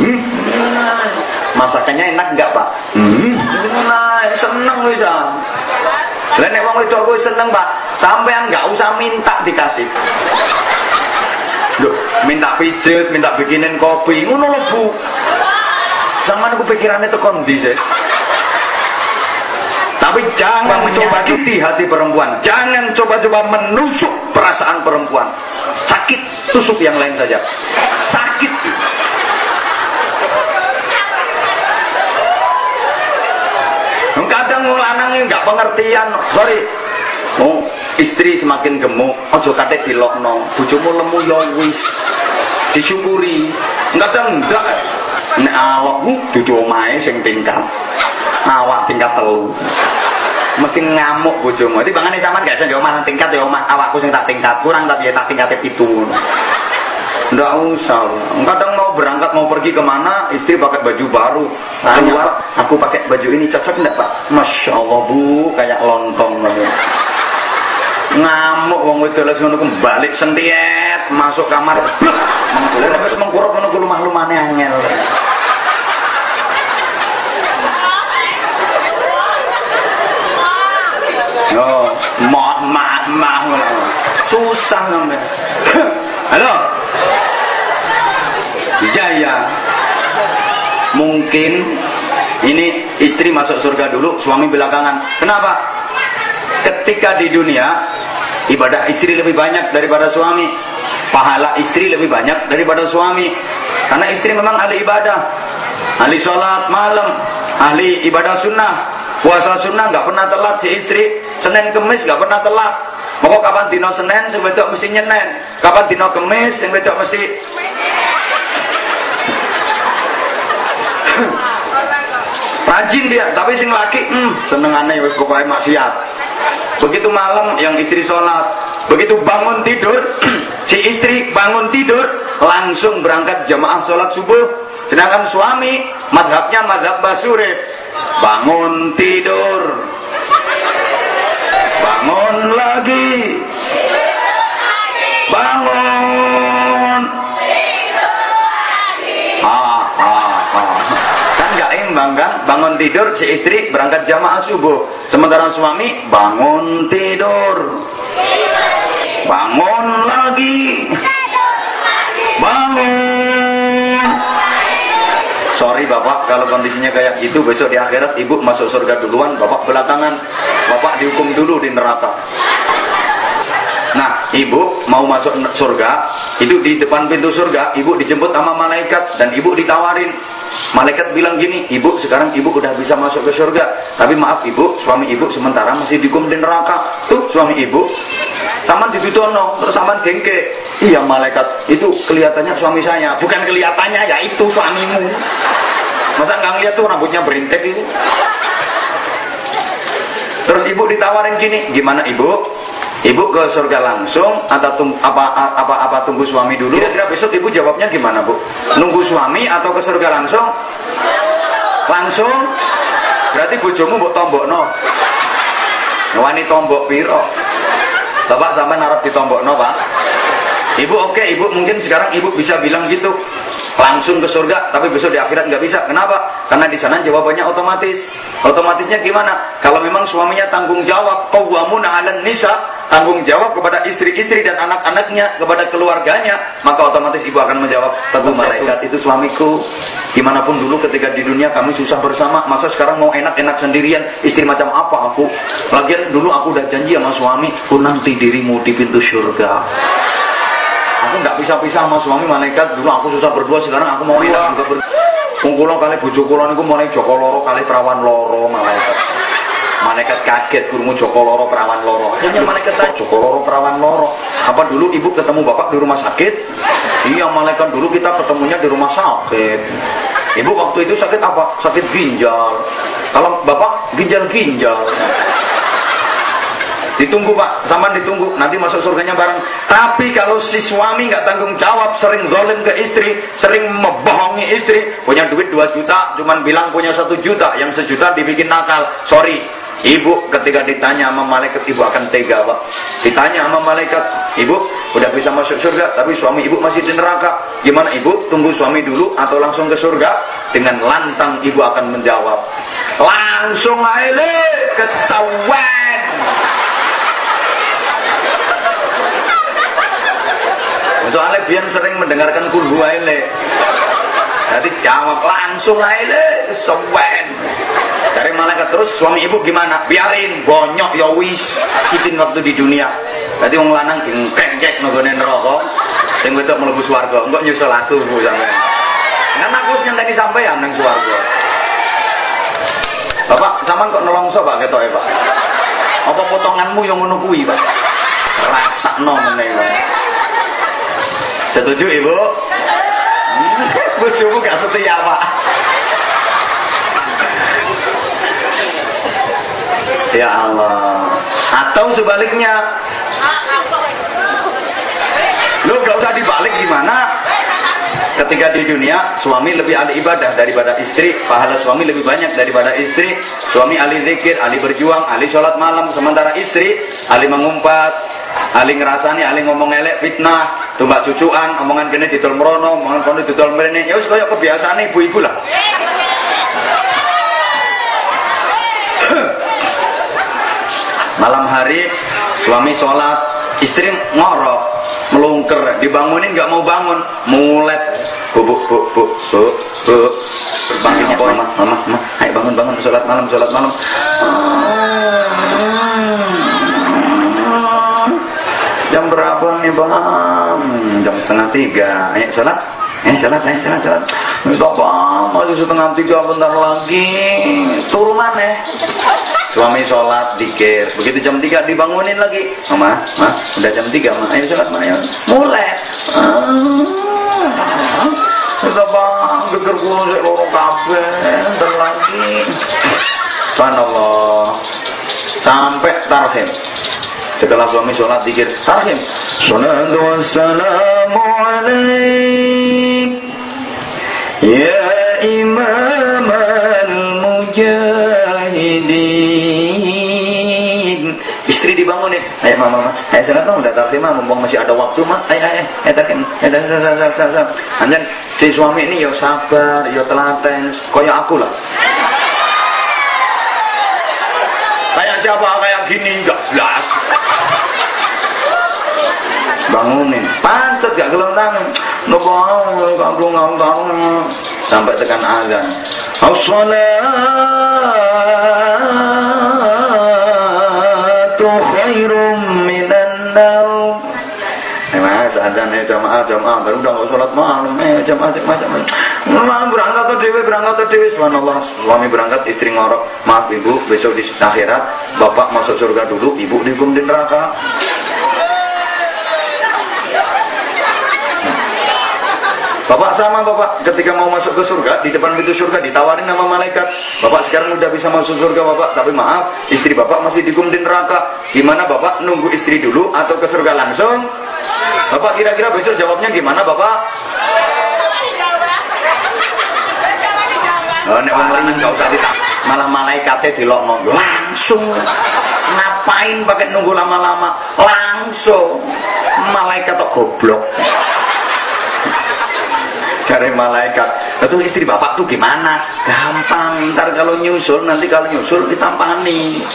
A: Masakannya enak enggak Pak? Seneng bisa. Lah nek wong wedok kuwi seneng Pak, sampean enggak usah minta dikasih. Loh, minta pijet, minta bikinin kopi, ngono lho Bu. Sampeyan ku pikirane tekon ndi sih? Tapi jangan coba cuti hati perempuan. Jangan coba-coba menusuk perasaan perempuan. Sakit, tusuk yang lain saja. Sakit. Kadang lanangnya nggak pengertian. Sorry. Oh, istri semakin gemuk, ojo kate dilokno. Bojomu lemu ya wis. Disyukuri. Kadang enggak.
B: Nek awakmu dudu omahe sing tingkat. Awak tingkat 3. Mesti ngamuk bojomu. Dadi bangane sampean gak iso yo omah tingkat ya omah awakku sing tak tingkat. Kurang tapi ya tak tingkate 7. Nggak usah. Kadang mau berangkat mau pergi kemana, istri pakai baju baru. Keluar, aku pakai baju ini cocok enggak Pak? Masya Allah Bu, kayak lontong. Ngamuk wong wedok les ngono ku balik sentiet, masuk kamar. Mengkulo nek wis mengkurep ngono ku lumah-lumane angel. Yo, mah susah ngono. Halo. Jaya. Mungkin ini istri masuk surga dulu, suami belakangan. Kenapa? Ketika di dunia ibadah istri lebih banyak daripada suami, pahala istri lebih banyak daripada suami. Karena istri memang ahli ibadah, ahli sholat malam, ahli ibadah sunnah, puasa sunnah nggak pernah telat si istri. Senin Kemis nggak pernah telat. Pokok kapan dino Senin sing wedok mesti nyenen, kapan dino Kemis sing wedok mesti rajin dia, tapi sing laki senengane wis pokoke maksiat. Begitu malam yang istri sholat, begitu bangun tidur si istri bangun tidur langsung berangkat jamaah sholat subuh. Sedangkan suami madhabnya madhab Basuri, bangun tidur, bangun lagi, bangun, kan gak imbang kan? Bangun tidur si istri berangkat jamaah subuh, sementara suami bangun tidur, bangun lagi, bangun. Sorry Bapak, kalau kondisinya kayak gitu besok di akhirat ibu masuk surga duluan, Bapak belakangan. Bapak dihukum dulu di neraka. Nah, ibu mau masuk surga, itu di depan pintu surga, ibu dijemput sama malaikat dan ibu ditawarin. Malaikat bilang gini, ibu sekarang ibu udah bisa masuk ke surga, tapi maaf ibu, suami ibu sementara masih dihukum di neraka. Tuh suami ibu, saman ditutono, terus saman gengke. Iya malaikat, itu kelihatannya suami saya. Bukan kelihatannya, ya itu suamimu. Masa nggak ngeliat tuh rambutnya berintek itu? Terus ibu ditawarin gini, gimana ibu? Ibu ke surga langsung atau tunggu suami dulu? Kira-kira besok ibu jawabnya gimana Bu? Nunggu suami atau ke surga langsung? Langsung? Berarti bojomu mbok tombokno. Wani tombok piro? Bapak sampai narap ditombokno Pak. Ibu oke, ibu mungkin sekarang ibu bisa bilang gitu, langsung ke surga, tapi besok di akhirat nggak bisa. Kenapa? Karena di sana jawabannya otomatis. Otomatisnya gimana? Kalau memang suaminya tanggung jawab, qawwamuna 'alan nisa, tanggung jawab kepada istri-istri dan anak-anaknya, kepada keluarganya, maka otomatis ibu akan menjawab, "Tentu malaikat itu suamiku. Gimana pun dulu ketika di dunia kami susah bersama, masa sekarang mau enak-enak sendirian? Istri macam apa aku? Lagian dulu aku udah janji sama suami, ku nanti dirimu di pintu surga. Aku nggak pisah-pisah sama suami malaikat. Dulu aku susah berdua, sekarang aku mau enak juga berdua. Kula kali bojo kula niku mulai Joko loro kali perawan loro malaikat. Malaikat kaget krungu Joko loro perawan loro. Akhirnya malaikat tanya, Joko loro perawan loro. Apa dulu ibu ketemu bapak di rumah sakit? Iya malaikat, dulu kita ketemunya di rumah sakit. Ibu waktu itu sakit apa? Sakit ginjal. Kalau bapak ginjal-ginjal. Ditunggu Pak, sampean ditunggu, nanti masuk surganya bareng. Tapi kalau si suami nggak tanggung jawab, sering zalim ke istri, sering membohongi istri, punya duit 2 juta, cuman bilang punya 1 juta, yang 1 juta dibikin nakal. Sorry, ibu ketika ditanya sama malaikat, ibu akan tega Pak. Ditanya sama malaikat, ibu udah bisa masuk surga, tapi suami ibu masih di neraka. Gimana ibu? Tunggu suami dulu atau langsung ke surga? Dengan lantang ibu akan menjawab, langsung aja ke sawan. Soalnya biar sering mendengarkan kulhu aile. Jadi jawab langsung aile sewen. Dari malaikat terus suami ibu gimana? Biarin bonyok ya wis. Kitin waktu di dunia. Jadi wong lanang dingkek nggone neraka, sing wedok mlebu swarga. Engko nyusul aku Bu sampean. Kan aku wis nyenteni sampean ning swarga. Bapak sampean kok nelongso Pak ketoke Pak. Apa potonganmu yang ngono kuwi Pak? Rasakno meneh Pak. Setuju Ibu? Bojomu gak setia, Pak. Ya Allah. Atau sebaliknya, lu gak usah dibalik gimana? Ketika di dunia suami lebih ahli ibadah daripada istri, pahala suami lebih banyak daripada istri. Suami ahli zikir, ahli berjuang, ahli sholat malam, sementara istri ahli mengumpat, ahli ngerasani, ahli ngomong elek, fitnah, tumbak cucuan, omongan kene didol merono, omongan kono didol mrene. Ya wis kaya kebiasaan ibu-ibu lah. Malam hari suami sholat, istri ngorok, melungker, dibangunin nggak mau bangun, mulet, bu, bangunnya mama, ayo bangun, sholat malam, jam berapa nih bang? Jam 2:30, ayo sholat. Sholat. Bapak masih 2:30, bentar lagi turun mana? Suami sholat, dikir. Begitu jam 3 dibangunin lagi. Mama, udah jam 3, Ma. Ayo sholat, Ma. Ayo. Mulai. Sudah bang, geger kulo saya lorong kabeh, bentar lagi. Subhanallah. Sampai tarhim. Setelah suami sholat, dikir. Tarhim. Salatu wassalamu alaik. Ya imam al-mujahidin. Istri dibangunin, ayo mama, ayo sholat udah tarhim, mumpung masih ada waktu mah, ayo tarhim, anjan si suami ini yo sabar, yo telaten, kayak aku lah. Kayak siapa kayak gini enggak jelas. Bangunin, pancet gak gelem tangan, ngebang, kandung sampai tekan azan. As-salatu khairum minan naum. Mas, azan jamaah, baru udah nggak sholat malam, jamaah. Berangkat ke dewi, subhanallah. Suami berangkat, istri ngorok, maaf ibu, besok di akhirat, bapak masuk surga dulu, ibu dihukum di neraka. Bapak sama bapak ketika mau masuk ke surga, di depan pintu surga ditawarin sama malaikat, bapak sekarang udah bisa masuk surga bapak, tapi maaf istri bapak masih dihukum di neraka. Gimana bapak, nunggu istri dulu atau ke surga langsung? Bapak kira-kira besok jawabnya gimana bapak? Nek wong lanang enggak usah ditanya, malah malaikatnya dilokno langsung. Ngapain pakai nunggu lama-lama? Langsung. Malaikat kok goblok. Cari malaikat, itu istri bapak tuh gimana? Gampang, ntar kalau nyusul, nanti kalau nyusul ditampani.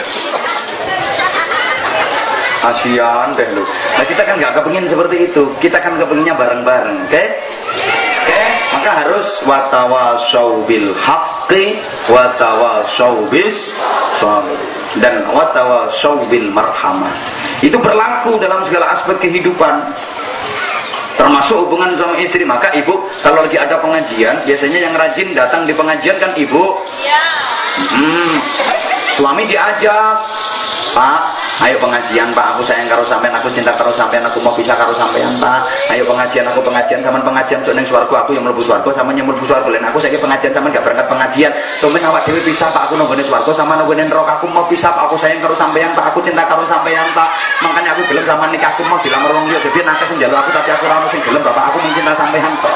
B: Kasian deh lu. Nah kita kan nggak kepengin seperti itu, kita kan kepinginnya bareng-bareng, oke? Maka harus watawasau bil haqqi, watawasau bis sabr, dan watawasau bil marhamah. Itu berlaku dalam segala aspek kehidupan. Termasuk hubungan suami istri. Maka ibu kalau lagi ada pengajian, biasanya yang rajin datang di pengajian kan ibu. Ya. Suami diajak, Pak, ayo pengajian Pak, aku sayang karo sampean, aku cinta karo sampean, aku mau pisah karo sampean Pak. Ayo pengajian, aku pengajian, kapan pengajian sok ning swarga, aku yang mlebu swarga sama yang mlebu swarga. Len aku saiki pengajian sampean gak berangkat pengajian. Sampeyan awak dhewe pisah Pak, aku nang gone swarga sama nang gone neraka. Aku mau pisah Pak, aku sayang karo sampean Pak, aku cinta karo sampean Pak. Makanya aku gelem sama nikah, aku mau dilamar wong liya. Dadi nakes sing njaluk aku tapi aku ora ono sing gelem Bapak, aku mencinta sampean Pak.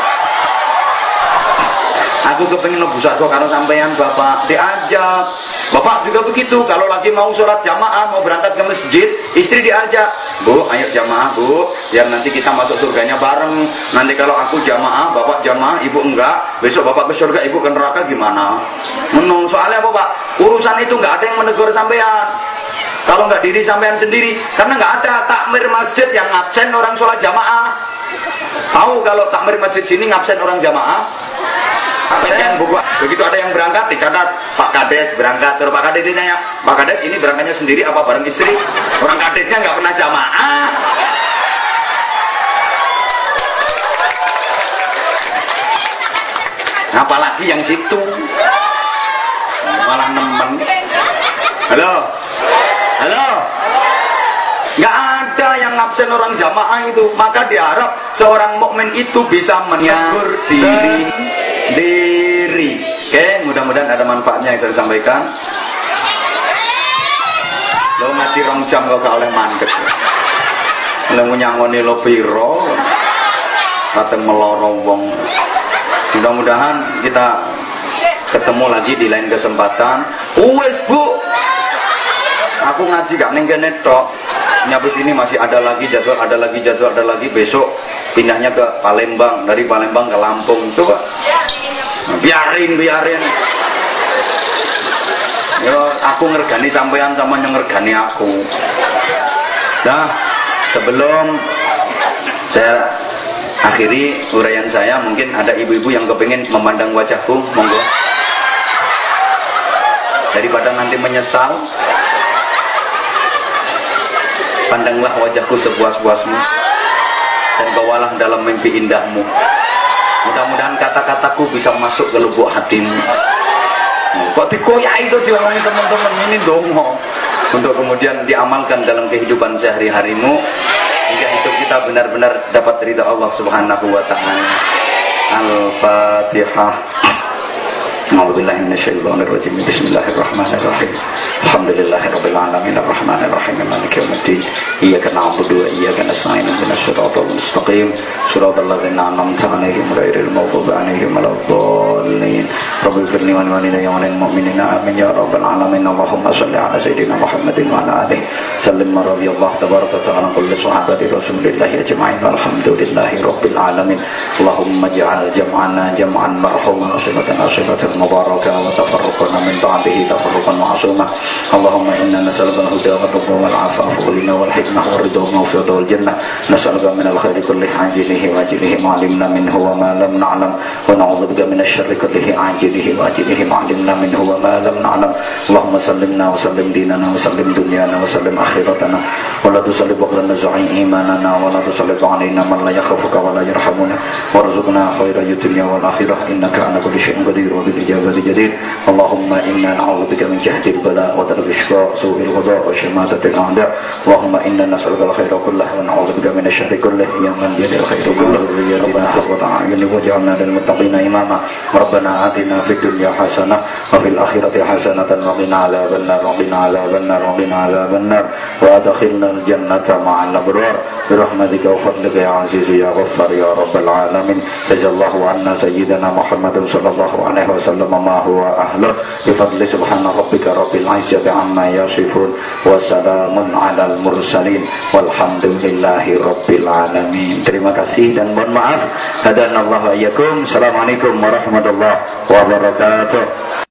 B: Aku kepengin mlebu swarga karo sampean Bapak. Diajak. Bapak juga begitu, kalau lagi mau sholat jamaah, mau berangkat ke masjid, istri diajak, Bu, ayo jamaah Bu, biar nanti kita masuk surganya bareng. Nanti kalau aku jamaah, bapak jamaah, ibu enggak, besok bapak ke surga, ibu ke neraka gimana? Menung, soalnya apa Pak? Urusan itu enggak ada yang menegur sampean. Kalau enggak diri sampean sendiri, karena enggak ada takmir masjid yang ngabsen orang sholat jamaah. Tahu kalau takmir masjid sini ngabsen orang jamaah? Begitu ada yang berangkat dicatat Pak Kades berangkat, terus Pak Kades ditanya, Pak Kades ini berangkatnya sendiri apa bareng istri? Orang kadesnya nggak pernah jamaah. Apalagi yang situ malah nemen. Halo, nggak ada yang absen orang jamaah itu, maka diharap seorang mukmin itu bisa menegur diri. Oke, mudah-mudahan ada manfaatnya yang saya sampaikan. Lo ngaji rong jam kok gak oleh mandek. Lo nyangoni lo piro, kata meloro wong. Mudah-mudahan kita ketemu lagi di lain kesempatan. Wes Bu, aku ngaji gak ning kene tok. Nyabes ini masih ada lagi jadwal, ada lagi besok pindahnya ke Palembang, dari Palembang ke Lampung. Coba biarin. Yo, aku ngergani sampean sama yang ngergani aku. Nah, sebelum saya akhiri uraian saya, mungkin ada ibu-ibu yang kepingin memandang wajahku, monggo. Daripada nanti menyesal, pandanglah wajahku sepuas-puasmu dan bawalah dalam mimpi indahmu. Mudah-mudahan kata-kataku bisa masuk ke lubuk hatimu. Kok dikoyai itu diomongin teman-teman ini dong, untuk kemudian diamalkan dalam kehidupan sehari-harimu hingga hidup kita benar-benar dapat ridha Allah Subhanahu wa taala. Al-Fatihah. A'udzubillahi minasyaitonir rajim. Bismillahirrahmanirrahim. Alhamdulillahirabbil alamin arrahmanir rahim maliki yaumiddin. Iyyaka na'budu wa iyyaka nasta'in ihdinas siratal mustaqim siratal ladzina an'amta 'alaihim ghairil maghdubi 'alaihim waladdallin. Rabbil firli wa walidayya wa lil mu'minina amin ya rabbal alamin. Allahumma shalli 'ala sayyidina Muhammadin wa 'ala alihi sallim radhiyallahu tabaraka ta'ala kulli sahabati rasulillahi ajma'in walhamdulillahi rabbil alamin. Allahumma ij'al jam'ana jam'an marhuman wa silatan mubarakah wa tafarruqana min ba'dihi tafarruqan ma'sumah. Allahumma inna nas'aluka al-huda wa taqwa wal 'afafa wal ghina wal hikmah wal ridha wal mawfiqata wal jannah. Nas'aluka min al-khairi kullihi 'ajilihi wa ajilihi ma 'alimna minhu wa ma lam na'lam wa na'udzubika min asy-syarri kullihi 'ajilihi wa ajilihi ma 'alimna minhu wa ma lam na'lam. Allahumma sallimna wa sallim dinana wa sallim dunyana wa sallim akhiratana wa la tusallib aqlana za'i imanana wa la tusallib 'alaina man la yakhafuka wa la yarhamuna warzuqna khaira dunya wal akhirah innaka 'ala kulli syai'in qadir wa bil ijabati jadir. Allahumma inna na'udzubika min jahdil bala wa tarki syqa su'il qada wa syamatatil a'da. Allahumma inna nas'aluka al-khaira kullahu wa na'udzubika min asy-syarri kullihi ya man biyadil khairu kulluhu. Rabbana hab wa ta'ala waj'alna lil muttaqina imama. Rabbana atina fid dunya hasanah wa fil akhirati hasanatan wa qina adzabannar wa qina adzabannar wa qina adzabannar wa adkhilna al-jannata ma'al abrar bi rahmatika wa fadlika ya aziz ya ghaffar ya rabbal alamin. Jazallahu anna sayyidina Muhammadin sallallahu alaihi wasallam ma huwa ahluh bi fadli subhana rabbika rabbil izzati amma yasifun wa salamun alal mursalin walhamdulillahi rabbil alamin. Terima kasih dan mohon maaf. Hadanallahu wa iyyakum. Assalamualaikum warahmatullahi wabarakatuh.